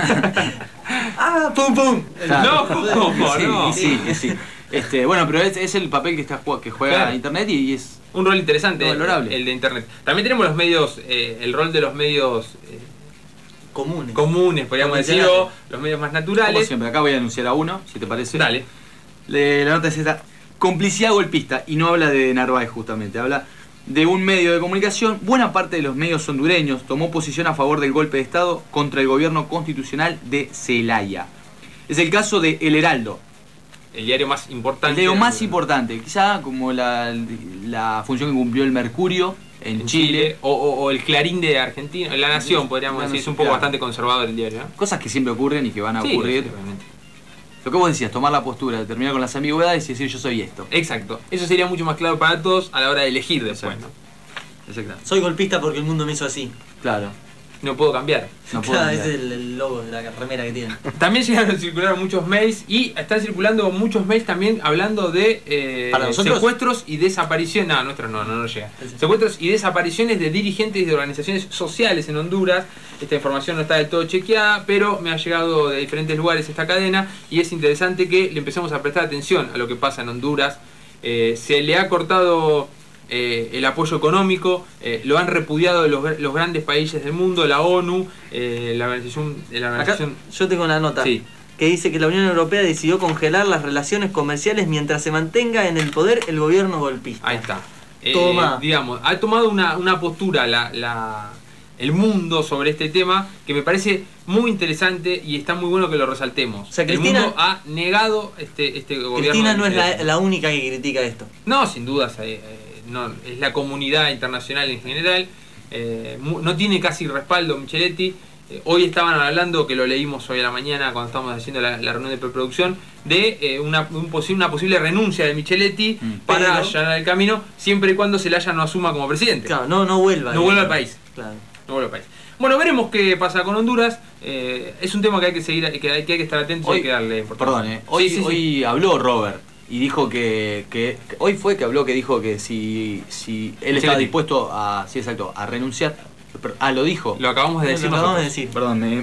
¡Ah, pum, pum! No, ¿cómo? Sí, No. sí, sí. Este, bueno, pero es, es el papel que está que juega Claro. Internet y, y es Un rol interesante, valorable. el de Internet. También tenemos los medios, eh, el rol de los medios eh, Comunes. comunes, podríamos decir, o los medios más Como naturales. siempre, acá voy a anunciar a uno, si te parece. Dale. Le- la nota es esta: complicidad golpista, y no habla de Narváez justamente, habla de un medio de comunicación. Buena parte de los medios hondureños tomó posición a favor del golpe de Estado contra el gobierno constitucional de Zelaya. Es el caso de El Heraldo, El diario más importante. el diario más importante, quizá como la, la función que cumplió el Mercurio en, en Chile. Chile, o, o- o el Clarín de Argentina, La Nación, podríamos La decir, es Nación, un poco claro. bastante conservador el diario, ¿no? Cosas que siempre ocurren y que van a Sí, ocurrir. sí, obviamente. Lo que vos decías, tomar la postura, terminar con las ambigüedades y decir yo soy esto. Exacto. Eso sería mucho más claro para todos a la hora de elegir después, ¿no? Exacto. Soy golpista porque el mundo me hizo así. Claro. No puedo cambiar. No puedo Claro, cambiar. ese es el, el logo de la remera que tienen. También llegaron a circular muchos mails y están circulando muchos mails también hablando de eh, ¿Para nosotros? secuestros y desapariciones. No, nuestros no, no nos llega. Secuestros y desapariciones de dirigentes de organizaciones sociales en Honduras. Esta información no está del todo chequeada, pero me ha llegado de diferentes lugares esta cadena y es interesante que le empecemos a prestar atención a lo que pasa en Honduras. Eh, se le ha cortado eh, el apoyo económico, eh, lo han repudiado los, los grandes países del mundo, la ONU, eh, la organización... La Acá organización yo tengo una nota Sí. que dice que la Unión Europea decidió congelar las relaciones comerciales mientras se mantenga en el poder el gobierno golpista. Ahí está. Eh, Toma. digamos, ha tomado una, una postura la, la, el mundo sobre este tema que me parece muy interesante y está muy bueno que lo resaltemos. O sea, el Cristina- mundo ha negado este, este gobierno. Cristina no es de- la, la única que critica esto. No, sin dudas, eh, eh, no, es la comunidad internacional en general. Eh, mu- no tiene casi respaldo Micheletti. Eh, hoy estaban hablando, que lo leímos hoy a la mañana cuando estábamos haciendo la, la reunión de preproducción, de eh, una, un posi- una posible renuncia de Micheletti Mm. para Pero- allanar el camino, siempre y cuando Zelaya no asuma como presidente. Claro, no, no vuelva. No vuelva al país. Claro. No vuelva al país. Bueno, veremos qué pasa con Honduras. Eh, es un tema que hay que seguir, que hay que, hay que estar atentos y Hoy- hay que darle importancia. Perdón, eh. hoy, Sí, sí, sí. hoy habló Robert y dijo que, que, que- hoy fue que habló que dijo que si, si él estaba Micheletti. dispuesto a, sí, exacto, a renunciar. Pero- Ah, lo dijo. Lo acabamos de Lo decir acabamos nosotros. de decir. Perdón, me,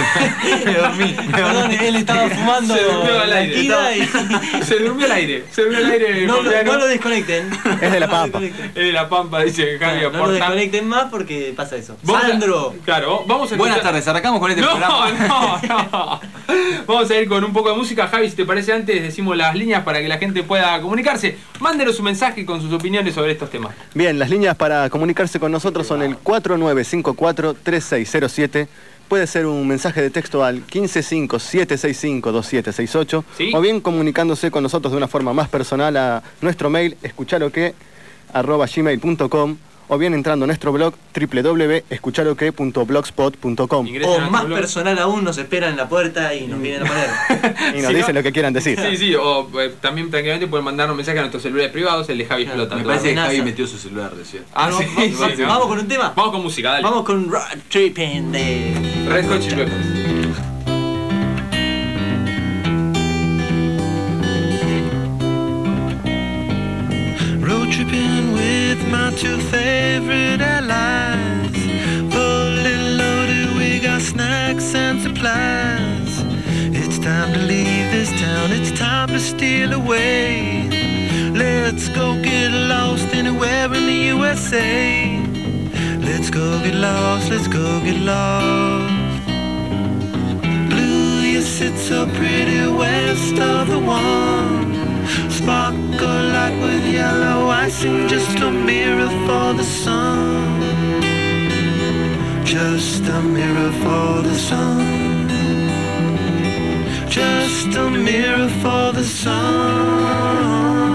me dormí. me Perdón, dormí. él estaba fumando Se durmió al aire. tranquila y Se durmió al aire. Se durmió al aire. no, lo, Fabiano. no lo desconecten. Es de La No lo Pampa. desconecten. Es de La Pampa, dice Javi No, no lo Aporta. desconecten más porque pasa eso. Vamos a- Sandro. Claro, vamos a Buenas escuchar- tardes, arrancamos con este No, programa. no, no. Vamos a ir con un poco de música. Javi, si te parece, antes decimos las líneas para que la gente pueda comunicarse. Mándenos su mensaje con sus opiniones sobre estos temas. Bien, las líneas para comunicarse con nosotros son el cuatro nueve cinco cuatro tres seis cero siete. Puede ser un mensaje de texto al uno cinco siete seis cinco dos siete seis ocho. ¿Sí? O bien comunicándose con nosotros de una forma más personal a nuestro mail escucharoque arroba gmail punto com, o bien entrando a nuestro blog doble u doble u doble u punto escucharoque punto blogspot punto com Ingresen O a nuestro más blog. personal aún, nos esperan en la puerta y nos vienen a poner. y nos Si no- dicen lo que quieran decir. Sí, sí, o eh, también tranquilamente pueden mandarnos mensajes a nuestros celulares privados, el de Javi Claro, explota. Me todo. parece que amenaza. Javi metió su celular recién. Ah, No, sí, va- sí, va- sí. Vamos con un tema. Vamos con música, dale. Vamos con Road Tripping de Red Hot Chili Peppers. Road tripping with my two favorite allies. Fully loaded, we got snacks and supplies. It's time to leave this town, it's time to steal away. Let's go get lost anywhere in the U S A. Let's go get lost, let's go get lost. Blue, you sit so pretty west of the one. Sparkle like with yellow icing, just a mirror for the sun. Just a mirror for the sun. Just a mirror for the sun.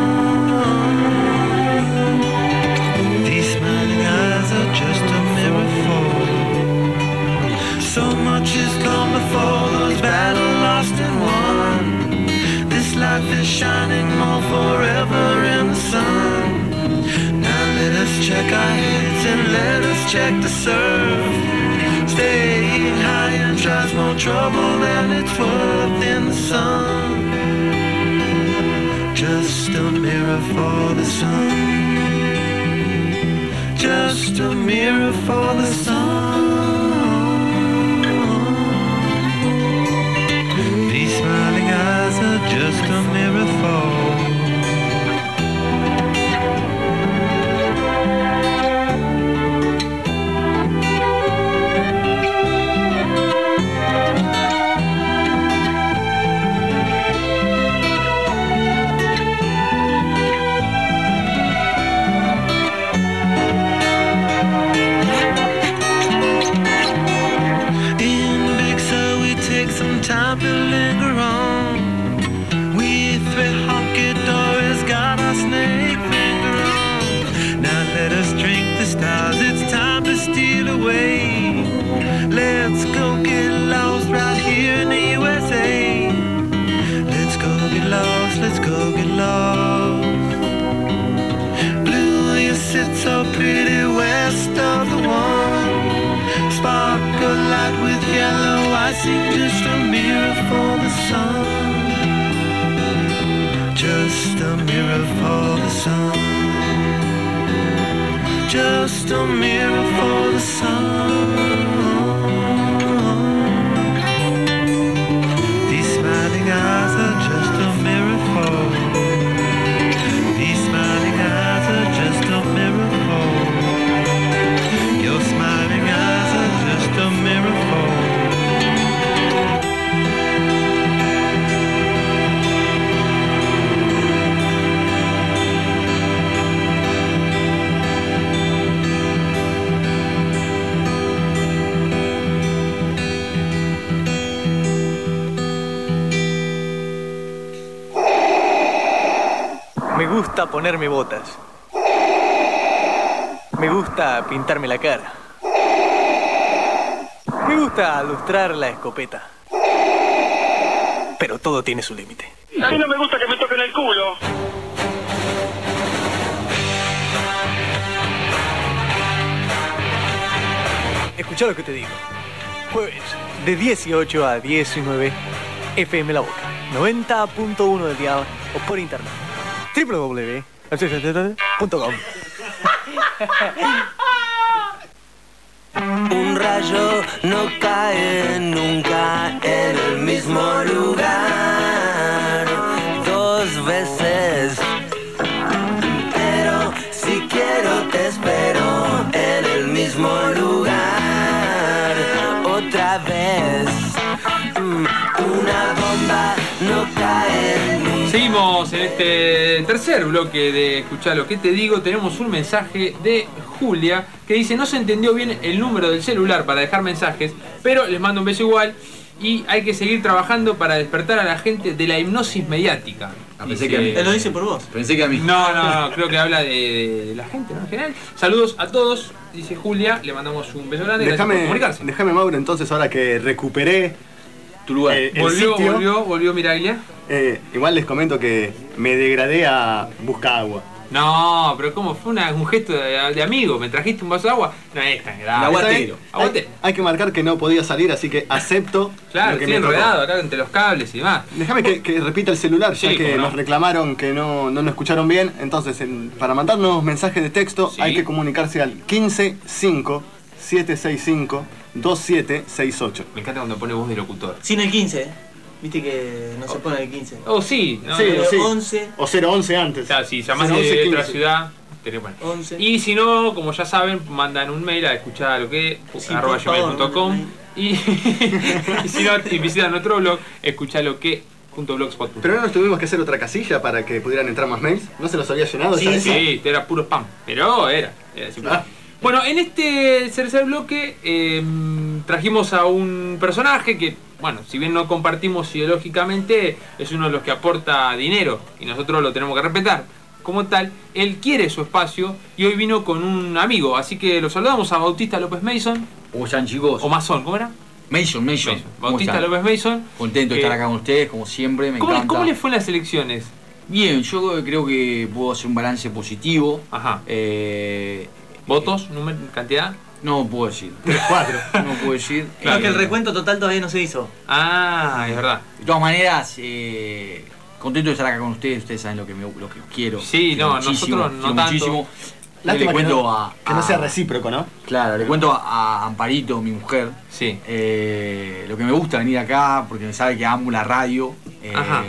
These smiling eyes are just a mirror for you. So much has come before, those battles lost and won. This life is shining more forever in the sun. Now let us check our heads and let us check the surf. Staying high and tries more trouble than it's worth in the sun. Just a mirror for the sun. Just a mirror for the sun. just a mirror fall. Time to linger on. We three honky doors got our snake finger on. Now let us drink the stars, it's time to steal away. Let's go get lost right here in the U S A. Let's go get lost, let's go get lost. Blue, you sit so pretty west of the one. Sparkle light with yellow, I see just a mirror for the sun. Just a mirror for the sun. Just a mirror for the sun. These smiling eyes are just a mirror for. These smiling eyes are just a mirror for. Your smiling eyes are just a mirror for. Me gusta ponerme botas. Me gusta pintarme la cara. Me gusta lustrar la escopeta. Pero todo tiene su límite. A mí no me gusta que me toquen el culo. Escuchá lo que te digo. Jueves, de dieciocho a diecinueve, F M La Boca, noventa punto uno del dial o por internet. doble u doble u doble u punto com. Un rayo no cae nunca en el mismo lugar dos veces, pero si quiero te espero en el mismo lugar otra vez. Una bomba no cae nunca. Seguimos en este tercer bloque de Escuchá lo que te digo. Tenemos un mensaje de Julia que dice: no se entendió bien el número del celular para dejar mensajes, pero les mando un beso igual y hay que seguir trabajando para despertar a la gente de la hipnosis mediática. Ah, pensé que a mí. Él lo dice por vos. Pensé que a mí. No, no, no, creo que habla de, de la gente, ¿no? En general. Saludos a todos, dice Julia, le mandamos un beso grande. Gracias por comunicarse. Déjame, Mauro, entonces, ahora que recuperé tu lugar. Eh, el volvió, sitio, volvió, volvió Miraglia. Eh, igual les comento que me degradé a buscar agua. No, pero como fue una, un gesto de, de amigo, me trajiste un vaso de agua, no es tan grave. Aguantero. Hay, hay que marcar que no podía salir, así que acepto. Claro, lo que estoy me enredado acá entre los cables y demás. Déjame que, que repita el celular, ya Sí, que cómo no. nos reclamaron que no, no lo escucharon bien. Entonces, en- para mandarnos mensajes de texto Sí. hay que comunicarse al quince cinco siete seis cinco dos siete seis ocho. Me encanta cuando pone voz de locutor. Sin el quince, ¿eh? Viste que no se pone el quince. Oh, sí, no, Sí, no, sí. once. O cero once antes. Claro, si llamás cero once de otra quince. ciudad, tenés que poner. once. Y si no, como ya saben, mandan un mail a escuchar lo que Sí, arroba por favor, gmail punto com manden y, y si no, y visitan nuestro blog, escuchá lo que punto blogspot punto com. Pero no nos tuvimos que hacer otra casilla para que pudieran entrar más mails. ¿No se los había llenado ya Sí, eso? sí, era puro spam, pero era. era simple. Ah. Bueno, en este tercer bloque eh, trajimos a un personaje que, bueno, si bien no compartimos ideológicamente, es uno de los que aporta dinero y nosotros lo tenemos que respetar. Como tal, él quiere su espacio y hoy vino con un amigo, así que lo saludamos a Bautista López Mason. ¿Cómo están, chicos? O Mason, ¿cómo era? Mason, Mason. Mason. ¿Cómo Bautista están? López Mason. Contento de que- estar acá con ustedes, como siempre, me ¿Cómo, le- encanta. ¿Cómo le fue en las elecciones? Bien, yo creo que puedo hacer un balance positivo. Ajá. Eh, ¿Votos? ¿Número? ¿Cantidad? No puedo decir. tres cuatro. No puedo decir. Claro, Eh, que el recuento total todavía no se hizo. Ah, es verdad. De todas maneras, eh, contento de estar acá con ustedes. Ustedes saben lo que, me, lo que quiero. Sí, Quiero no, muchísimo, nosotros no quiero tanto. muchísimo. Lástima le que cuento no, a, que no a- sea recíproco, ¿no? Claro, le cuento a, a Amparito, mi mujer, Sí. eh, lo que me gusta venir acá, porque sabe que amo la radio. eh, Ajá.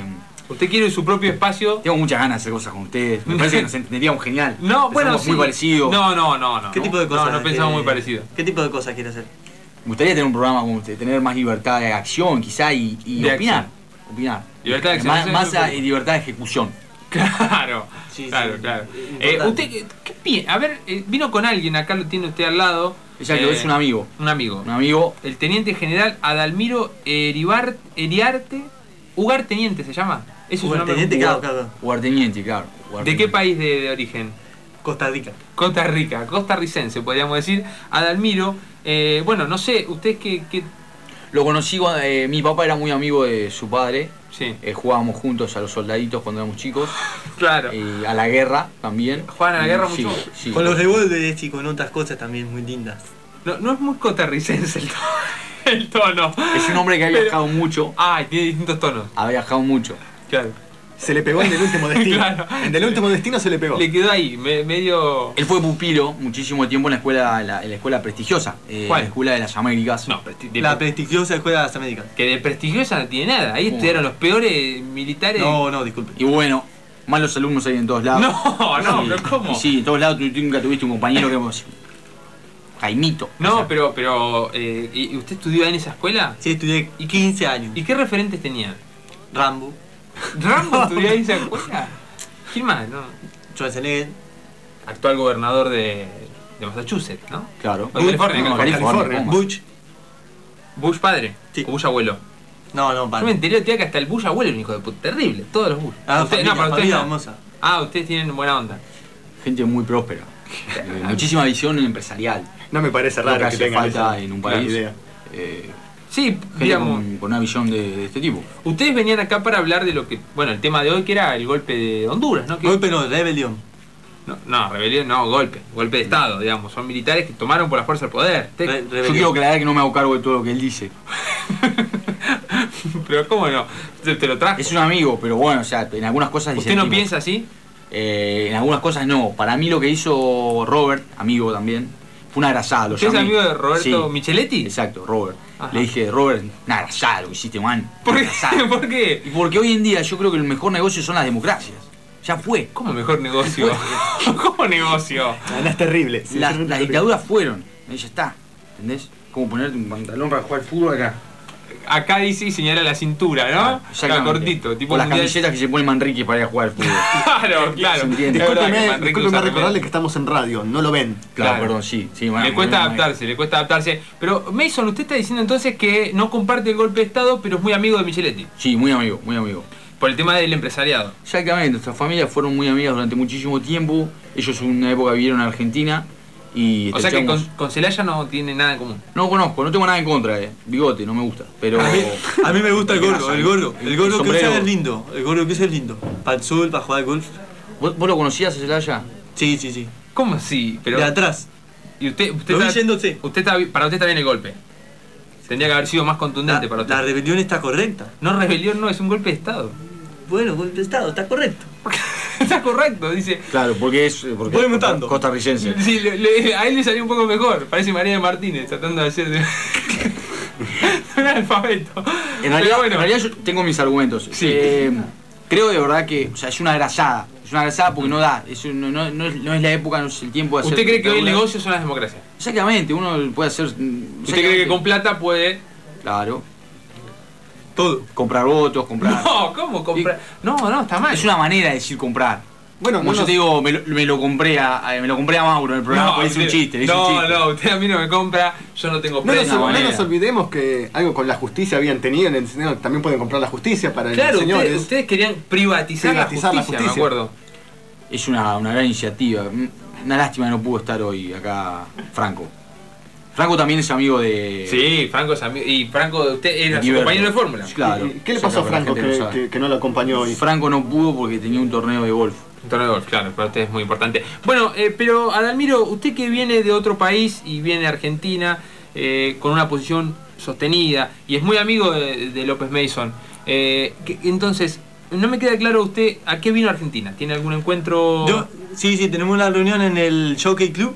Usted quiere su propio espacio. Tengo muchas ganas de hacer cosas con ustedes. Me parece que nos entenderíamos genial. No, bueno, Pensamos sí. muy parecido. No, no, no, no. ¿Qué tipo de cosas? No, no pensamos eh, muy parecido. ¿Qué tipo de cosas quiere hacer? Me gustaría tener un programa como usted, tener más libertad de acción, quizá, y, y De opinar. acción. Opinar. Libertad de acción, Más, eso más es a- lo que- y libertad de ejecución. Claro, Sí, claro, sí, claro. importante. Eh, usted, ¿qué, qué pi- A ver, eh, vino con alguien, acá lo tiene usted al lado. Exacto, Eh, es un amigo. Un amigo. Un amigo. El teniente general Adalmiro Eribar, Eriarte, Ugarteniente se llama. Eso es su nombre. Ugarteniente, claro, claro. Guarteniente, claro. ¿De qué país de, de origen? Costa Rica. Costa Rica, costarricense podríamos decir. Adalmiro, eh, bueno, no sé, ¿usted qué, qué... Lo conocí cuando eh, mi papá era muy amigo de su padre. Sí. Eh, jugábamos juntos a los soldaditos cuando éramos chicos. Claro. Y a la guerra también. ¿Juegan a la guerra Sí, mucho? sí. Con los revólveres y con otras cosas también muy lindas. No, no es muy costarricense el tono. El tono. Es un hombre que ha Pero- viajado mucho. Ah, tiene distintos tonos. Ha viajado mucho. Claro. Se le pegó en el último destino. Claro. En el último destino se le pegó. Le quedó ahí, me- medio... Él fue pupilo muchísimo tiempo en la escuela, en la, en la escuela prestigiosa. Eh, ¿Cuál? La escuela de las Américas. No, presti- de- La prestigiosa Escuela de las Américas. que de prestigiosa no tiene nada. Ahí Bueno. estudiaron los peores militares. No, no, disculpe. Y bueno, malos alumnos hay en todos lados. No, no, Sí, pero ¿cómo? y sí, en todos lados tú, tú nunca tuviste un compañero que vos... Jaimito. No, O sea, pero, pero eh, ¿y usted estudió en esa escuela? Sí, estudié quince años. ¿Y qué referentes tenía? Rambo, ¿Rambo estudió en esa escuela? ¿Quién más? No. Schwarzenegger, Actual gobernador de, de Massachusetts, ¿no? Claro. O de California, No, California. California. ¿cómo? Bush. Bush padre Sí. o Bush abuelo. No, no, Yo me padre. enteré, tía, que hasta el Bush abuelo es un hijo de puta. Terrible, todos los Bush. Ah, Usted- familia, no, para ustedes familia no. hermosa. Ah, ustedes tienen buena onda. Gente muy próspera. Eh, muchísima visión empresarial. No me parece Lo que raro que hace tengan falta esa en un claro, país. idea. Eh, Sí, gente digamos, con, con una visión de, de este tipo. ustedes venían acá para hablar de lo que, bueno, el tema de hoy que era el golpe de Honduras, ¿no? Que- Golpe no, rebelión. No, no, rebelión, no, golpe, golpe de Estado, digamos, son militares que tomaron por la fuerza el poder. Te- Re- Yo rebelión. quiero aclarar que no me hago cargo de todo lo que él dice. Pero ¿cómo no? Te, te lo trajo. Es un amigo, pero bueno, o sea, en algunas cosas ¿Usted no disentimos. piensa así? Eh, en algunas cosas no. Para mí lo que hizo Robert, amigo también, fue una grasada. Lo ¿Usted es llamé. amigo de Roberto Sí, Micheletti? exacto, Robert. Ajá. Le dije, Robert, una grasada lo que hiciste, man. ¿Por Una qué? grasada". ¿Por qué? Y porque hoy en día yo creo que el mejor negocio son las democracias. Ya fue. ¿Cómo mejor negocio? ¿Cómo negocio? No, es terrible. Las, sinceramente las terrible. dictaduras fueron. Ahí ya está. ¿Entendés? Como ponerte un pantalón para jugar al fútbol acá. Acá dice y señala la cintura, ¿no? Acá Exactamente. cortito, tipo Con las mundial. camisetas que se pone Manrique para ir a jugar al fútbol. Claro, claro. Se entiende. Es verdad que Discúlpeme, Manrique discúlpeme usa recordarle remera. que estamos en radio, no lo ven. Claro, Claro. perdón, sí. sí bueno, Le cuesta bueno, adaptarse, le cuesta adaptarse. Pero Mason, usted está diciendo entonces que no comparte el golpe de Estado, pero es muy amigo de Micheletti. Sí, muy amigo, muy amigo. Por el tema del empresariado. Exactamente, nuestras familias fueron muy amigas durante muchísimo tiempo. Ellos en una época vivieron en Argentina y O sea que estrechamos- con, con Celaya no tiene nada en común. No conozco, no tengo nada en contra, eh. Bigote, no me gusta. Pero. A mí, a mí me gusta el gorro, el gorro. El gorro que sombrero. usa es lindo. El gorro que usa es lindo. Para el sol, para jugar al golf. ¿Vos, vos lo conocías a Celaya? Sí, sí, sí. ¿Cómo así? Pero, De atrás. y usted, usted Lo vi está, yéndose. usted está, para usted está bien el golpe. Tendría que haber sido más contundente La, para usted. la rebelión está correcta. No, rebelión no, es un golpe de Estado. Bueno, golpe de Estado, está correcto. Está correcto, dice. Claro, porque es. Porque Voy es mutando. costarricense. Sí, le- le- a él le salió un poco mejor. Parece María de Martínez tratando de hacer de, de un alfabeto. En realidad, Pero bueno, en realidad yo tengo mis argumentos. Sí. Eh, creo de verdad que, o sea, es una grasada. Es una grasada porque no da. Es un- no, no es, no es la época, no es el tiempo de hacer. ¿usted cree que hoy el dictaduras. negocio son las democracias? Exactamente, uno puede hacer. ¿Usted cree que con plata puede...? Claro. Todo. Comprar votos, comprar. No, ¿cómo comprar? No, no, está mal. Es una manera de decir comprar. Bueno, Como no yo nos- te digo, me lo, me lo compré a, a- me lo compré a Mauro en el programa, porque hice un usted- chiste, le hice no, un chiste. no, usted a mí no me compra, yo no tengo No nos, precio. una no manera. nos olvidemos que algo con la justicia habían tenido, en el sentido que también pueden comprar la justicia para Claro, los ustedes, señores. ustedes querían privatizar, Privatizar la, la justicia, me justicia. acuerdo. Es una, una gran iniciativa. Una lástima que no pudo estar hoy acá Franco. Franco también es amigo de. Sí, Franco es amigo. Y Franco, usted era su Liberto. compañero de fórmula. Claro. ¿Qué le pasó a Eso es lo que la Franco gente no que, sabe. que- que no lo acompañó hoy? Franco no pudo porque tenía un torneo de golf. Un torneo de golf, claro, para usted es muy importante. Bueno, eh, pero Adalmiro, usted que viene de otro país y viene de Argentina eh, con una posición sostenida y es muy amigo de, de López Mason, eh, que- entonces, no me queda claro usted a qué vino a Argentina. ¿Tiene algún encuentro? Yo, sí, sí, tenemos una reunión en el Jockey Club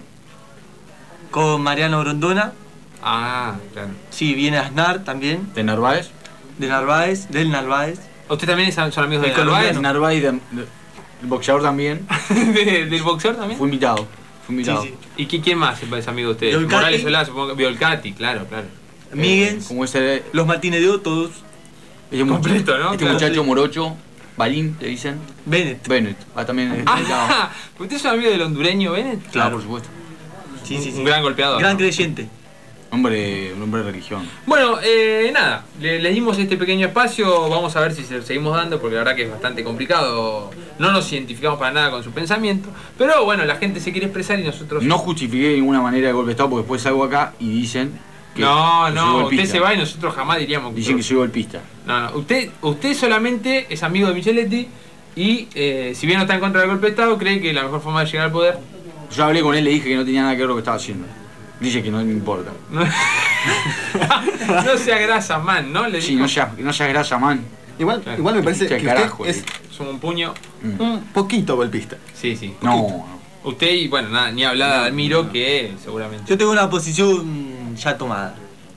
con Mariano Grondona. Ah, claro. Sí, viene Aznar también, ¿De Narváez? de Narváez, del Narváez. ¿Usted también es, son amigos de El colombiano Narváez? Narváez, de- de- el boxeador también. ¿De- ¿Del boxeador también? Fue invitado. Fue invitado. Sí, sí. ¿Y qui- quién más es amigo de ustedes? Violcati. Morales Solá, supongo que. Violcati, claro, claro. Miguel, Como ese, los Martínez de O, todos. ese Completo, muchacho, ¿no? Este Claro, muchacho sí. morocho, Balín, le dicen. Bennett. Bennett. Ah, también es invitado. Ah, ¿usted es amigo del hondureño Bennett? Claro, por supuesto. Sí, sí, sí. Un gran golpeador. Gran ¿no? creyente. Hombre, un hombre de religión. Bueno, eh, nada, le, le dimos este pequeño espacio, vamos a ver si se lo seguimos dando, porque la verdad que es bastante complicado, no nos identificamos para nada con su pensamiento, pero bueno, la gente se quiere expresar y nosotros... No justifiqué de ninguna manera el golpe de Estado porque después salgo acá y dicen que, no, que soy no, usted golpista. se va y nosotros jamás diríamos... Dicen que soy golpista. No, no, usted, usted solamente es amigo de Micheletti y eh, si bien no está en contra del golpe de Estado, cree que la mejor forma de llegar al poder... Yo hablé con él, le dije que no tenía nada que ver con lo que estaba haciendo. Dice que no me importa. No, no sea grasa, man, ¿no? Le Sí, dijo. no seas no sea grasa, man. Igual, Claro. igual me parece Qué que carajo, usted es Es un puño... un poquito golpista. Sí, sí. No, no. Usted y bueno, nada, ni hablar de Almiro que seguramente... Yo tengo una posición ya tomada.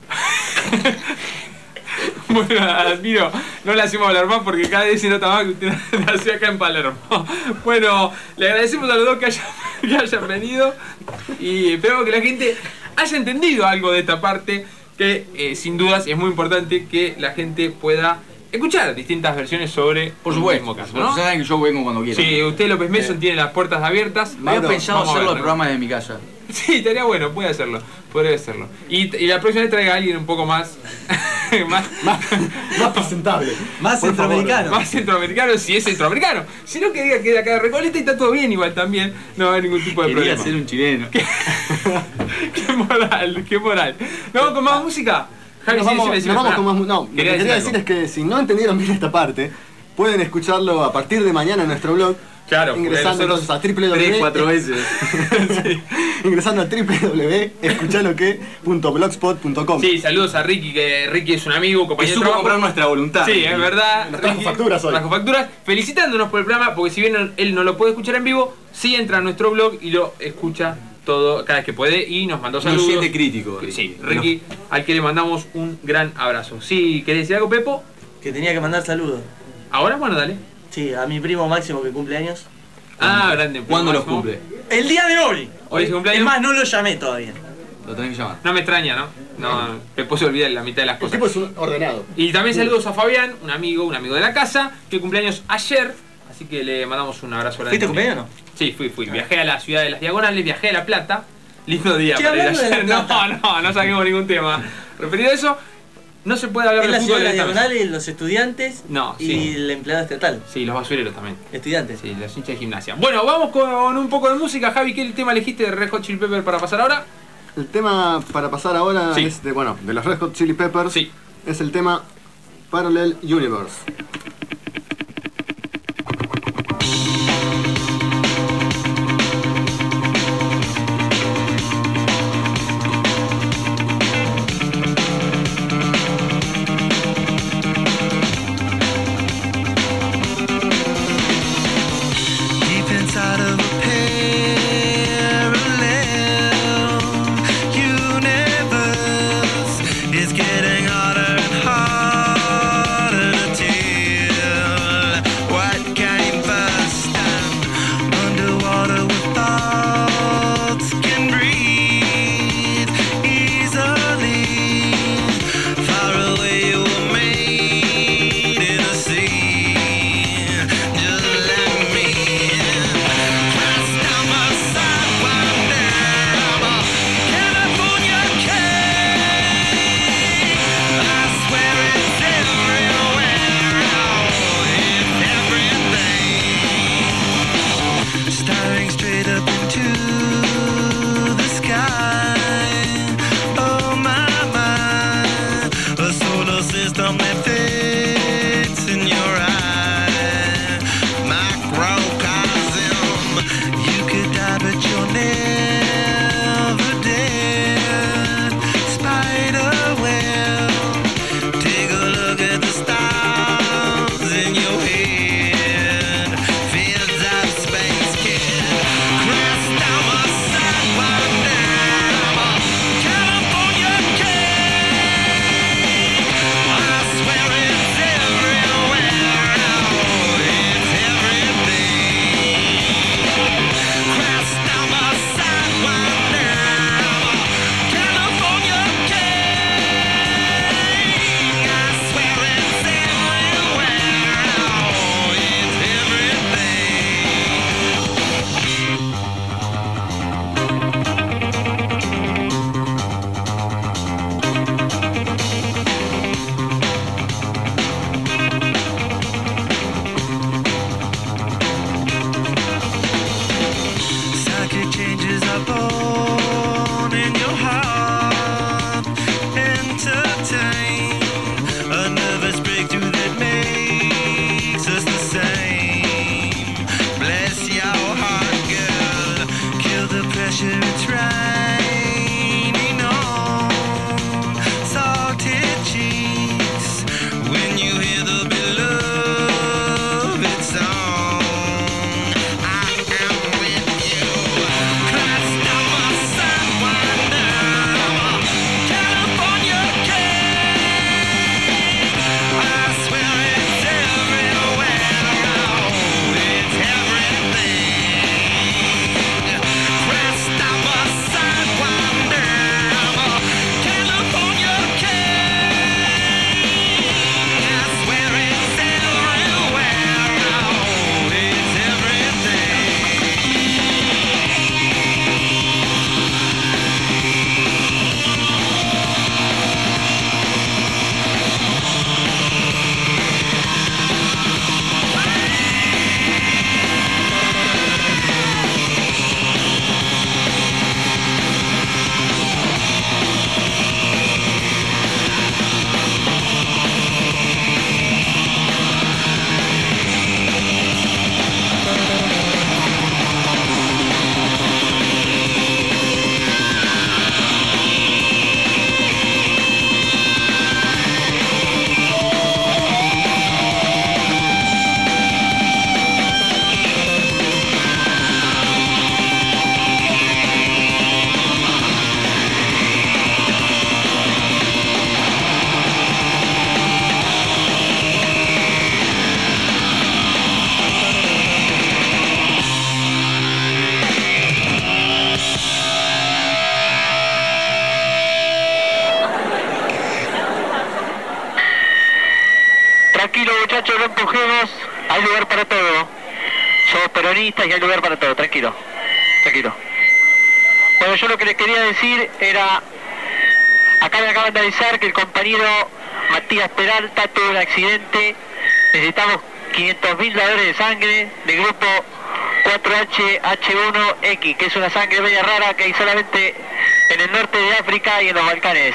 Bueno, Almiro, no le hacemos hablar más porque cada vez se nota más que usted nació acá en Palermo. Bueno, le agradecemos a los dos que hayan, que hayan venido y esperamos que la gente haya entendido algo de esta parte que eh, sin dudas es muy importante que la gente pueda escuchar distintas versiones sobre Por un supuesto. mismo caso, ¿no? ¿no? Saben que yo vengo cuando quiera. Sí, usted López Mason tiene las puertas abiertas. Había Mauro, pensado vamos a hacer ver, los ¿no? programas de mi casa. Sí, estaría bueno, puede hacerlo, podría hacerlo. Y, y la próxima vez traiga a alguien un poco más... más, Más, más presentable. Más Por favor. centroamericano. más centroamericano, si es centroamericano. Si no, que diga que de acá de Recoleta y está todo bien igual también. No va a haber ningún tipo de Quería problema. ser un chileno. Qué moral, qué moral. ¿Nos vamos con más música? Javi, Nos sí, vamos, decime, decime, nos vamos pará. con más mu- No, lo que Quería quería decir decir es que si no entendieron bien esta parte, pueden escucharlo a partir de mañana en nuestro blog. Claro, porque ingresando nosotros entonces a triple w Tres, cuatro veces. ingresando a doble u doble u doble u punto escuchaloque punto blogspot punto com. Sí, saludos a Ricky, que Ricky es un amigo, un Que compañero de supo trabajo. comprar nuestra voluntad. Sí, es verdad. Nos trajo Ricky, facturas hoy. trajo facturas. Felicitándonos por el programa, porque si bien él no lo puede escuchar en vivo, sí entra a nuestro blog y lo escucha todo cada vez que puede y nos mandó No saludos. siente crítico. Sí, Ricky, al que le mandamos un gran abrazo. Sí, ¿querés decir algo, Pepo? Que tenía que mandar saludos. Ahora, bueno, dale. Sí, a mi primo Máximo que cumple años. Ah, grande. ¿Cuándo los Máximo. cumple? El día de hoy. Hoy es su cumpleaños. Es más, no lo llamé todavía. Lo tenés que llamar. No me extraña, ¿no? No, Pepo se olvida de la mitad de las El cosas. tipo es un ordenado. Y también saludos a Fabián, un amigo, un amigo de la casa, que cumpleaños ayer, así que le mandamos un abrazo grande. ¿Fuiste cumpleaños o no? Sí, fui, fui. Viajé a la ciudad de las Diagonales, viajé a La Plata. Lindo día Che, para ir hablando de La ayer. No, Plata. no, no saquemos ningún tema. Referido a eso, no se puede hablar Es de la ciudad fútbol de en la esta mesa. diagonal, los estudiantes No, y sí. el empleado estatal. Sí, los basureros también. Estudiantes. Sí, los hinchas de gimnasia. Bueno, vamos con un poco de música. Javi, ¿qué tema elegiste de Red Hot Chili Pepper para pasar ahora? El tema para pasar ahora Sí. es de, bueno, de los Red Hot Chili Peppers. Sí. Es el tema Parallel Universe. Deep inside of a parallel universe, it's getting harder and harder to tell what came first. I'm underwater with thoughts can breathe easily. Far away you were made in a sea, just like me. Cross down my sidewalk down my California cave. I swear it's everywhere, oh, it's everything. Staring straight up into the sky. Oh my, my, a solar system that fits in your eye. Microcosm, you could die but you're never dead. Spider web, take a look at the stars in your head. Fields of space kid, cross down my muchachos, no empujemos, hay lugar para todo. Somos peronistas y hay lugar para todo, tranquilo, tranquilo. Bueno, yo lo que les quería decir era, acá me acaban de avisar que el compañero Matías Peralta tuvo un accidente, necesitamos quinientos mil dadores de sangre del grupo cuatro H H uno X, que es una sangre media rara que hay solamente en el norte de África y en los Balcanes.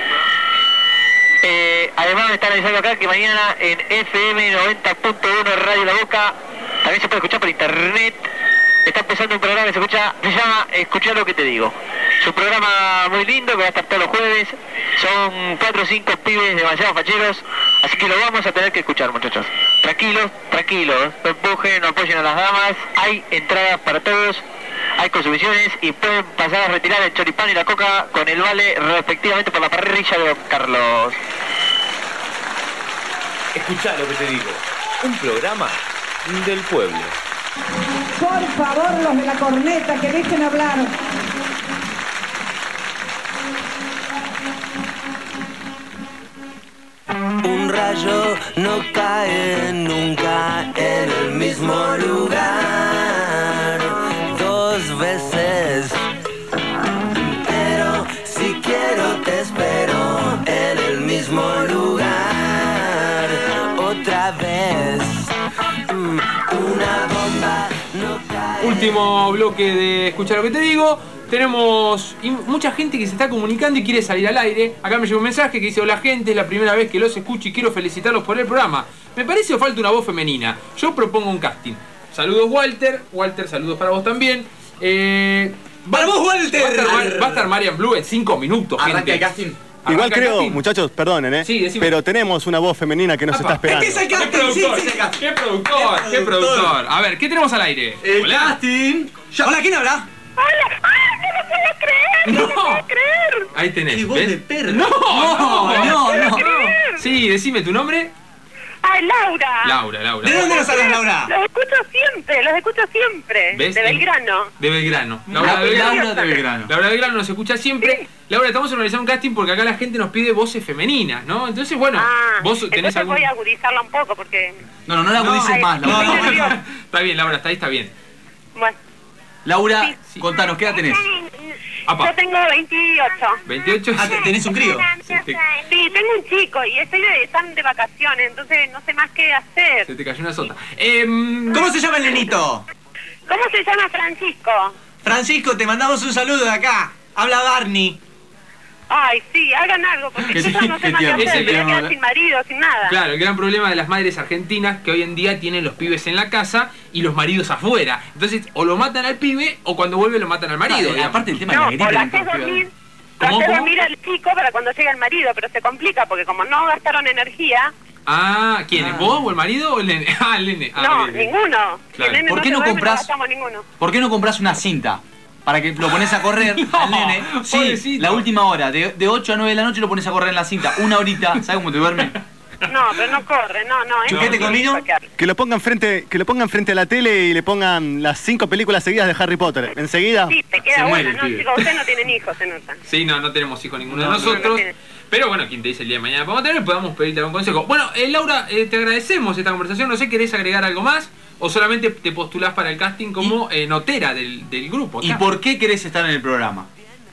Eh, además me están avisando acá que mañana en F M noventa punto uno Radio La Boca, también se puede escuchar por internet, está empezando un programa que se escucha, se llama Escuchá lo que te digo. Es un programa muy lindo que va a estar todos los jueves, son cuatro o cinco pibes demasiado facheros, así que lo vamos a tener que escuchar, muchachos. Tranquilos, tranquilos, no empujen, no apoyen a las damas, hay entradas para todos, hay consumiciones y pueden pasar a retirar el choripán y la coca con el vale respectivamente por la parrilla de Don Carlos. Escuchá lo que te digo, un programa del pueblo. Por favor, los de la corneta, que dejen hablar. Un rayo no cae nunca en el mismo lugar dos veces, pero si quiero te espero en el mismo lugar otra vez. Mm, una bomba no cae. Último bloque de Escuchar lo que te digo. Tenemos mucha gente que se está comunicando y quiere salir al aire. Acá me llegó un mensaje que dice: hola gente, es la primera vez que los escucho y quiero felicitarlos por el programa. Me parece que falta una voz femenina. Yo propongo un casting. Saludos Walter. Walter, saludos para vos también. Eh, ¡Para vos, Walter! Va a estar, va a estar Marian Blue en cinco minutos, gente. Arranca el casting. Igual Arranca creo, casting. muchachos, perdonen, ¿eh? Sí, decime. Pero tenemos una voz femenina que nos Apa, está esperando. Es que es el casting, ¿Qué productor? sí, sí, sí. ¿Qué productor? ¿Qué productor? A ver, ¿qué tenemos al aire? El Hola. casting. Ya. Hola, ¿quién habla? ¡Hola! ¡Ah, no lo puedo creer! ¡No, No. lo puedo creer! Ahí tenés. ¡Qué voz ¿ves? de perro! No, no, no, no, no. Sí, decime tu nombre. ¡Ay, Laura! Laura, Laura. ¿De dónde nos hablas, Laura? Los escucho siempre, los escucho siempre. ¿Ves? De Belgrano. De Belgrano. Laura, Laura de Belgrano. Laura de Belgrano. Laura de Belgrano nos escucha siempre. Sí. Laura, estamos organizando un casting porque acá la gente nos pide voces femeninas, ¿no? Entonces, bueno, Ah, vos tenés entonces algún... voy a agudizarla un poco porque... No, no, no la agudices ay, más, no, Laura. no, no. Está bien, Laura, está ahí, está bien. Bueno, Laura, Sí. contanos, ¿qué edad tenés? Apa, yo tengo veintiocho. veintiocho. Ah, te- ¿tenés un crío? Sí, te- Sí, tengo un chico y estoy de, están de vacaciones, entonces no sé más qué hacer. Se te cayó una sota. Em, ¿Cómo se llama el nenito? ¿Cómo se llama Francisco? Francisco, te mandamos un saludo de acá. Habla Barney. Ay, sí, hagan algo, porque ¿Qué yo ya tie- no qué sé más qué tierno? hacer, Ese me voy a tierno, quedar ¿no? sin marido, sin nada. Claro, el gran problema de las madres argentinas que hoy en día tienen los pibes en la casa y los maridos afuera. Entonces, o lo matan al pibe o cuando vuelve lo matan al marido. Ah, digamos. aparte el tema de No, la gripe. o la dentro haces del dormir, pibe. la ¿Cómo, haces cómo? dormir al chico para cuando llegue el marido, pero se complica porque como no gastaron energía, Ah, ¿quién? Ah. ¿Vos o el marido o el nene? Ah, el nene. Ah, no, bien, bien. ninguno. Claro. El nene ¿Por qué se no duerme, compras- gastamos ninguno. ¿Por qué no compras una cinta? Para que lo pones a correr No, al nene. Sí, pobrecito. la última hora, de, de ocho a nueve de la noche lo pones a correr en la cinta. Una horita, ¿sabes cómo te duerme? No, pero no corre, no, no. es ¿Chupete difícil conmigo? sacarlo. Que lo pongan frente, que lo pongan frente a la tele y le pongan las cinco películas seguidas de Harry Potter. Enseguida. Sí, te Se queda muere buena, el ¿no? pibe. Chicos, ustedes no tienen hijos, se nota. Sí, no, no tenemos hijos ninguno No, de no, nosotros. no tiene. Pero bueno, quien te dice el día de mañana vamos a tener, podamos pedirte algún consejo. Bueno, eh, Laura, eh, te agradecemos esta conversación. No sé, ¿querés agregar algo más? ¿O solamente te postulás para el casting como eh, notera del, del grupo? ¿Y acá? por qué querés estar en el programa?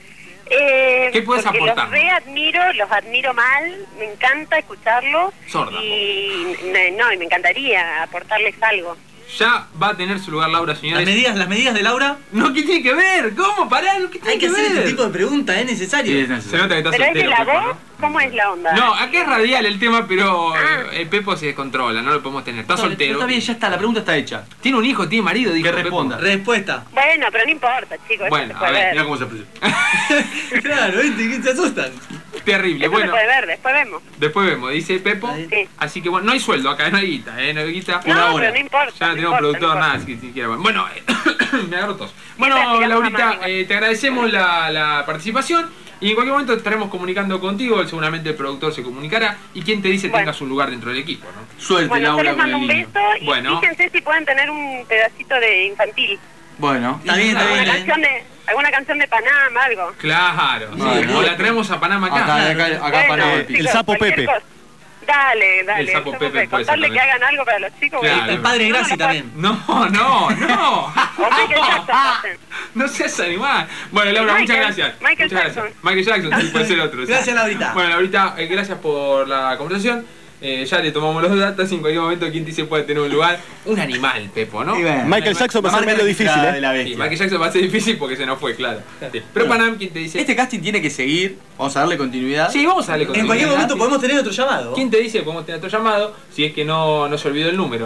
Eh, ¿Qué puedes porque aportar? los readmiro, los admiro mal, me encanta escucharlos. Sorda. Y me- no, y me encantaría aportarles algo. Ya va a tener su lugar Laura, ¿Las señores. medidas, las medidas de Laura? No, ¿qué tiene que ver? ¿Cómo? Pará, ¿qué tiene Hay que hacer ver? este tipo de preguntas, es necesario. Sí, es Se necesario. nota que estás ¿Pero es de soltero, la Pepo, voz? ¿no? ¿Cómo es la onda? No, acá es radial el tema, pero Ah. eh, el Pepo se descontrola, no lo podemos tener. Está No, soltero. Está bien, ya está, la pregunta está hecha. Tiene un hijo, tiene marido, dijo Que Pepo. responda. Respuesta. Bueno, pero no importa, chicos, eso Bueno, se a puede ver, ver. Mira cómo se aprecia. Claro, ¿viste? ¿Qué se asustan? Terrible. Eso Bueno, se puede ver, después vemos. después vemos, dice Pepo. Sí. Así que bueno, no hay sueldo acá, no hay guita, ¿eh? No hay guita. No, Una hora. pero no importa. Ya no tenemos importa, productor, no nada, importa. si siquiera. Bueno, me agarro tos. Bueno, Siempre tiramos Laurita, la mano igual. eh, te agradecemos la, la participación y en cualquier momento estaremos comunicando contigo. Seguramente el productor se comunicará y quien te dice Bueno. tengas un lugar dentro del equipo, ¿no? Suerte, Bueno, yo Laura, les con mando el un niño. beso y Bueno. fíjense si pueden tener un pedacito de infantil. Bueno, Está bien, está ¿Alguna bien. ¿eh? canción de, alguna canción de Panamá, algo? Claro, sí, Bueno. o la traemos a Panamá acá. Acá, acá, acá Bueno, para el chicos, El sapo cualquier Pepe. cosa. Dale, dale. El sapo yo Pepe no sé, puede ser contarle que también. hagan algo para los chicos. Claro. bueno. El padre No, Graci no, también. No, no, no. O Michael Jackson hacen. No seas animal. Bueno, Laura, Michael, muchas gracias. Michael Muchas Jackson. gracias. Michael Jackson, sí, puede ser otro. Gracias, sí. Laurita. Bueno, Laurita, eh, gracias por la conversación. Eh, ya le tomamos los datos. En cualquier momento, quien dice puede tener un lugar. Un animal, Pepo, ¿no? Y bueno, Michael Jackson va a la ser marca medio difícil, registrada de ¿eh? la Sí, bestia. Michael Jackson va a ser difícil porque se nos fue, claro. Sí. Pero Panam, ¿quién te dice? Este casting tiene que seguir. Vamos a darle continuidad. Sí, vamos a darle En continuidad. cualquier momento podemos tener otro llamado. ¿Quién te dice que podemos tener otro llamado si es que no, no se olvidó el número?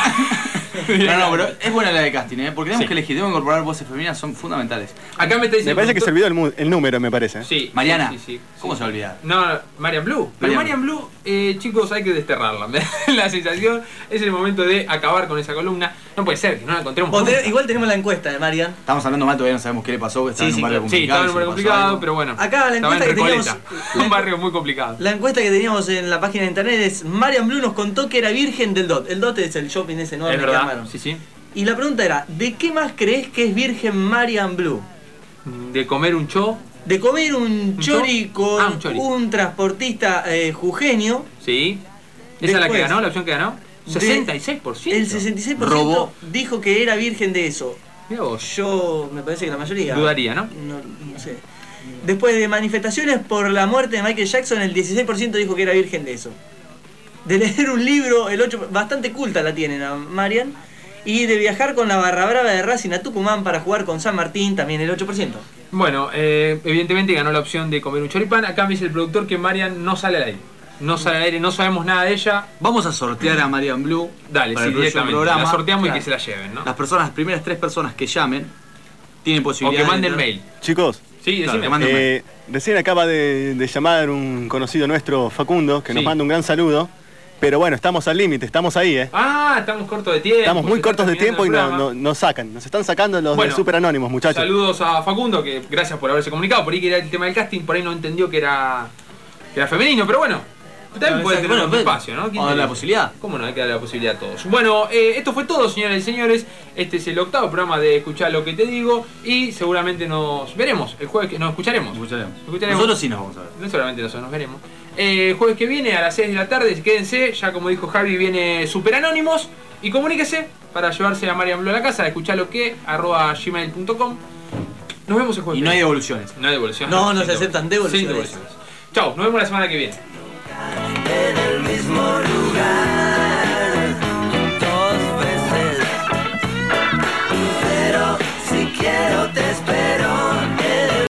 No, no, pero es buena la de casting, ¿eh? Porque tenemos Sí. que elegir, tenemos que incorporar voces femeninas, son fundamentales. Acá me está diciendo. Me parece que se olvidó el, mu- el número, me parece. ¿eh? Sí. Mariana, sí, sí, sí. ¿cómo se va a olvidar? No, Marian Blue. Pero Marian Marian Blue, eh, chicos, hay que desterrarla. Me da la sensación, es el momento de acabar con esa columna. No puede ser que no la encontremos. O nunca. te- igual tenemos la encuesta de Marian. Estamos hablando mal, todavía no sabemos qué le pasó, está Sí, en sí, un barrio claro. Sí, estaba en un complicado. barrio si le pasó complicado, algo. pero bueno. Acá la estaba en encuesta que Recoleta. teníamos- Un barrio muy complicado. La encuesta que teníamos en la página de internet es: Marian Blue nos contó que era virgen del D O T. El D O T es el shopping ese enorme Es que verdad. armaron. Sí, sí. Y la pregunta era: ¿de qué más crees que es virgen Marian Blue? De comer un cho. De comer un chori con Ah, un chori. un transportista eh, jujeño. Sí. ¿Esa es la que Después, ganó? ¿La opción que ganó? de- sesenta y seis por ciento. El sesenta y seis por ciento Robó. dijo que era virgen de eso. Mirá vos. Yo, me parece que la mayoría. Dudaría, ¿no? No, no sé. Después de manifestaciones por la muerte de Michael Jackson, el dieciséis por ciento dijo que era virgen de eso. De leer un libro, el ocho por ciento, bastante culta la tienen a Marian. Y de viajar con la barra brava de Racing a Tucumán para jugar con San Martín, también el ocho por ciento. Bueno, eh, evidentemente ganó la opción de comer un choripán. Acá me dice el productor que Marian no sale al aire. No sale al aire, no sabemos nada de ella. Vamos a sortear a Marian Blue. Dale, para sí, el próximo directamente. programa. La sorteamos Claro. y que se la lleven, ¿no? Las personas, las primeras tres personas que llamen, tienen O posibilidad que manden de mail. Chicos, Sí, Claro, decime. que manden mail. eh, recién acaba de, de llamar un conocido nuestro, Facundo, que nos Sí. manda un gran saludo. Pero bueno, estamos al límite, estamos ahí, ¿eh? Ah, estamos cortos de tiempo. Estamos muy se está cortos de terminando tiempo y el no- programa. no- nos sacan. Nos están sacando los Bueno, de Super Anónimos, muchachos. Saludos a Facundo, que gracias por haberse comunicado. Por ahí que era el tema del casting, por ahí no entendió que era, que era femenino, pero bueno. También No, puede exacto. tener Bueno, un pero- espacio, ¿no? ¿Quién Vamos a te darle la dice? posibilidad. ¿Cómo no? Hay que darle la posibilidad a todos. Bueno, eh, esto fue todo, señoras y señores. Este es el octavo programa de Escuchar lo que te digo. Y seguramente nos veremos el jueves que nos escucharemos. Escucharemos. Escucharemos. Nosotros sí nos vamos a ver. No solamente nosotros nos veremos. Eh, el jueves que viene a las seis de la tarde, quédense. Ya como dijo Javi, viene Super Anónimos. Y comuníquese para llevarse a Marian Blue a la casa. Escuchar lo que, arroba gmail punto com. Nos vemos el jueves. Y no hay devoluciones. No hay devoluciones. No, no Sin se aceptan devoluciones. Sin devoluciones. Chau, nos vemos la semana que viene.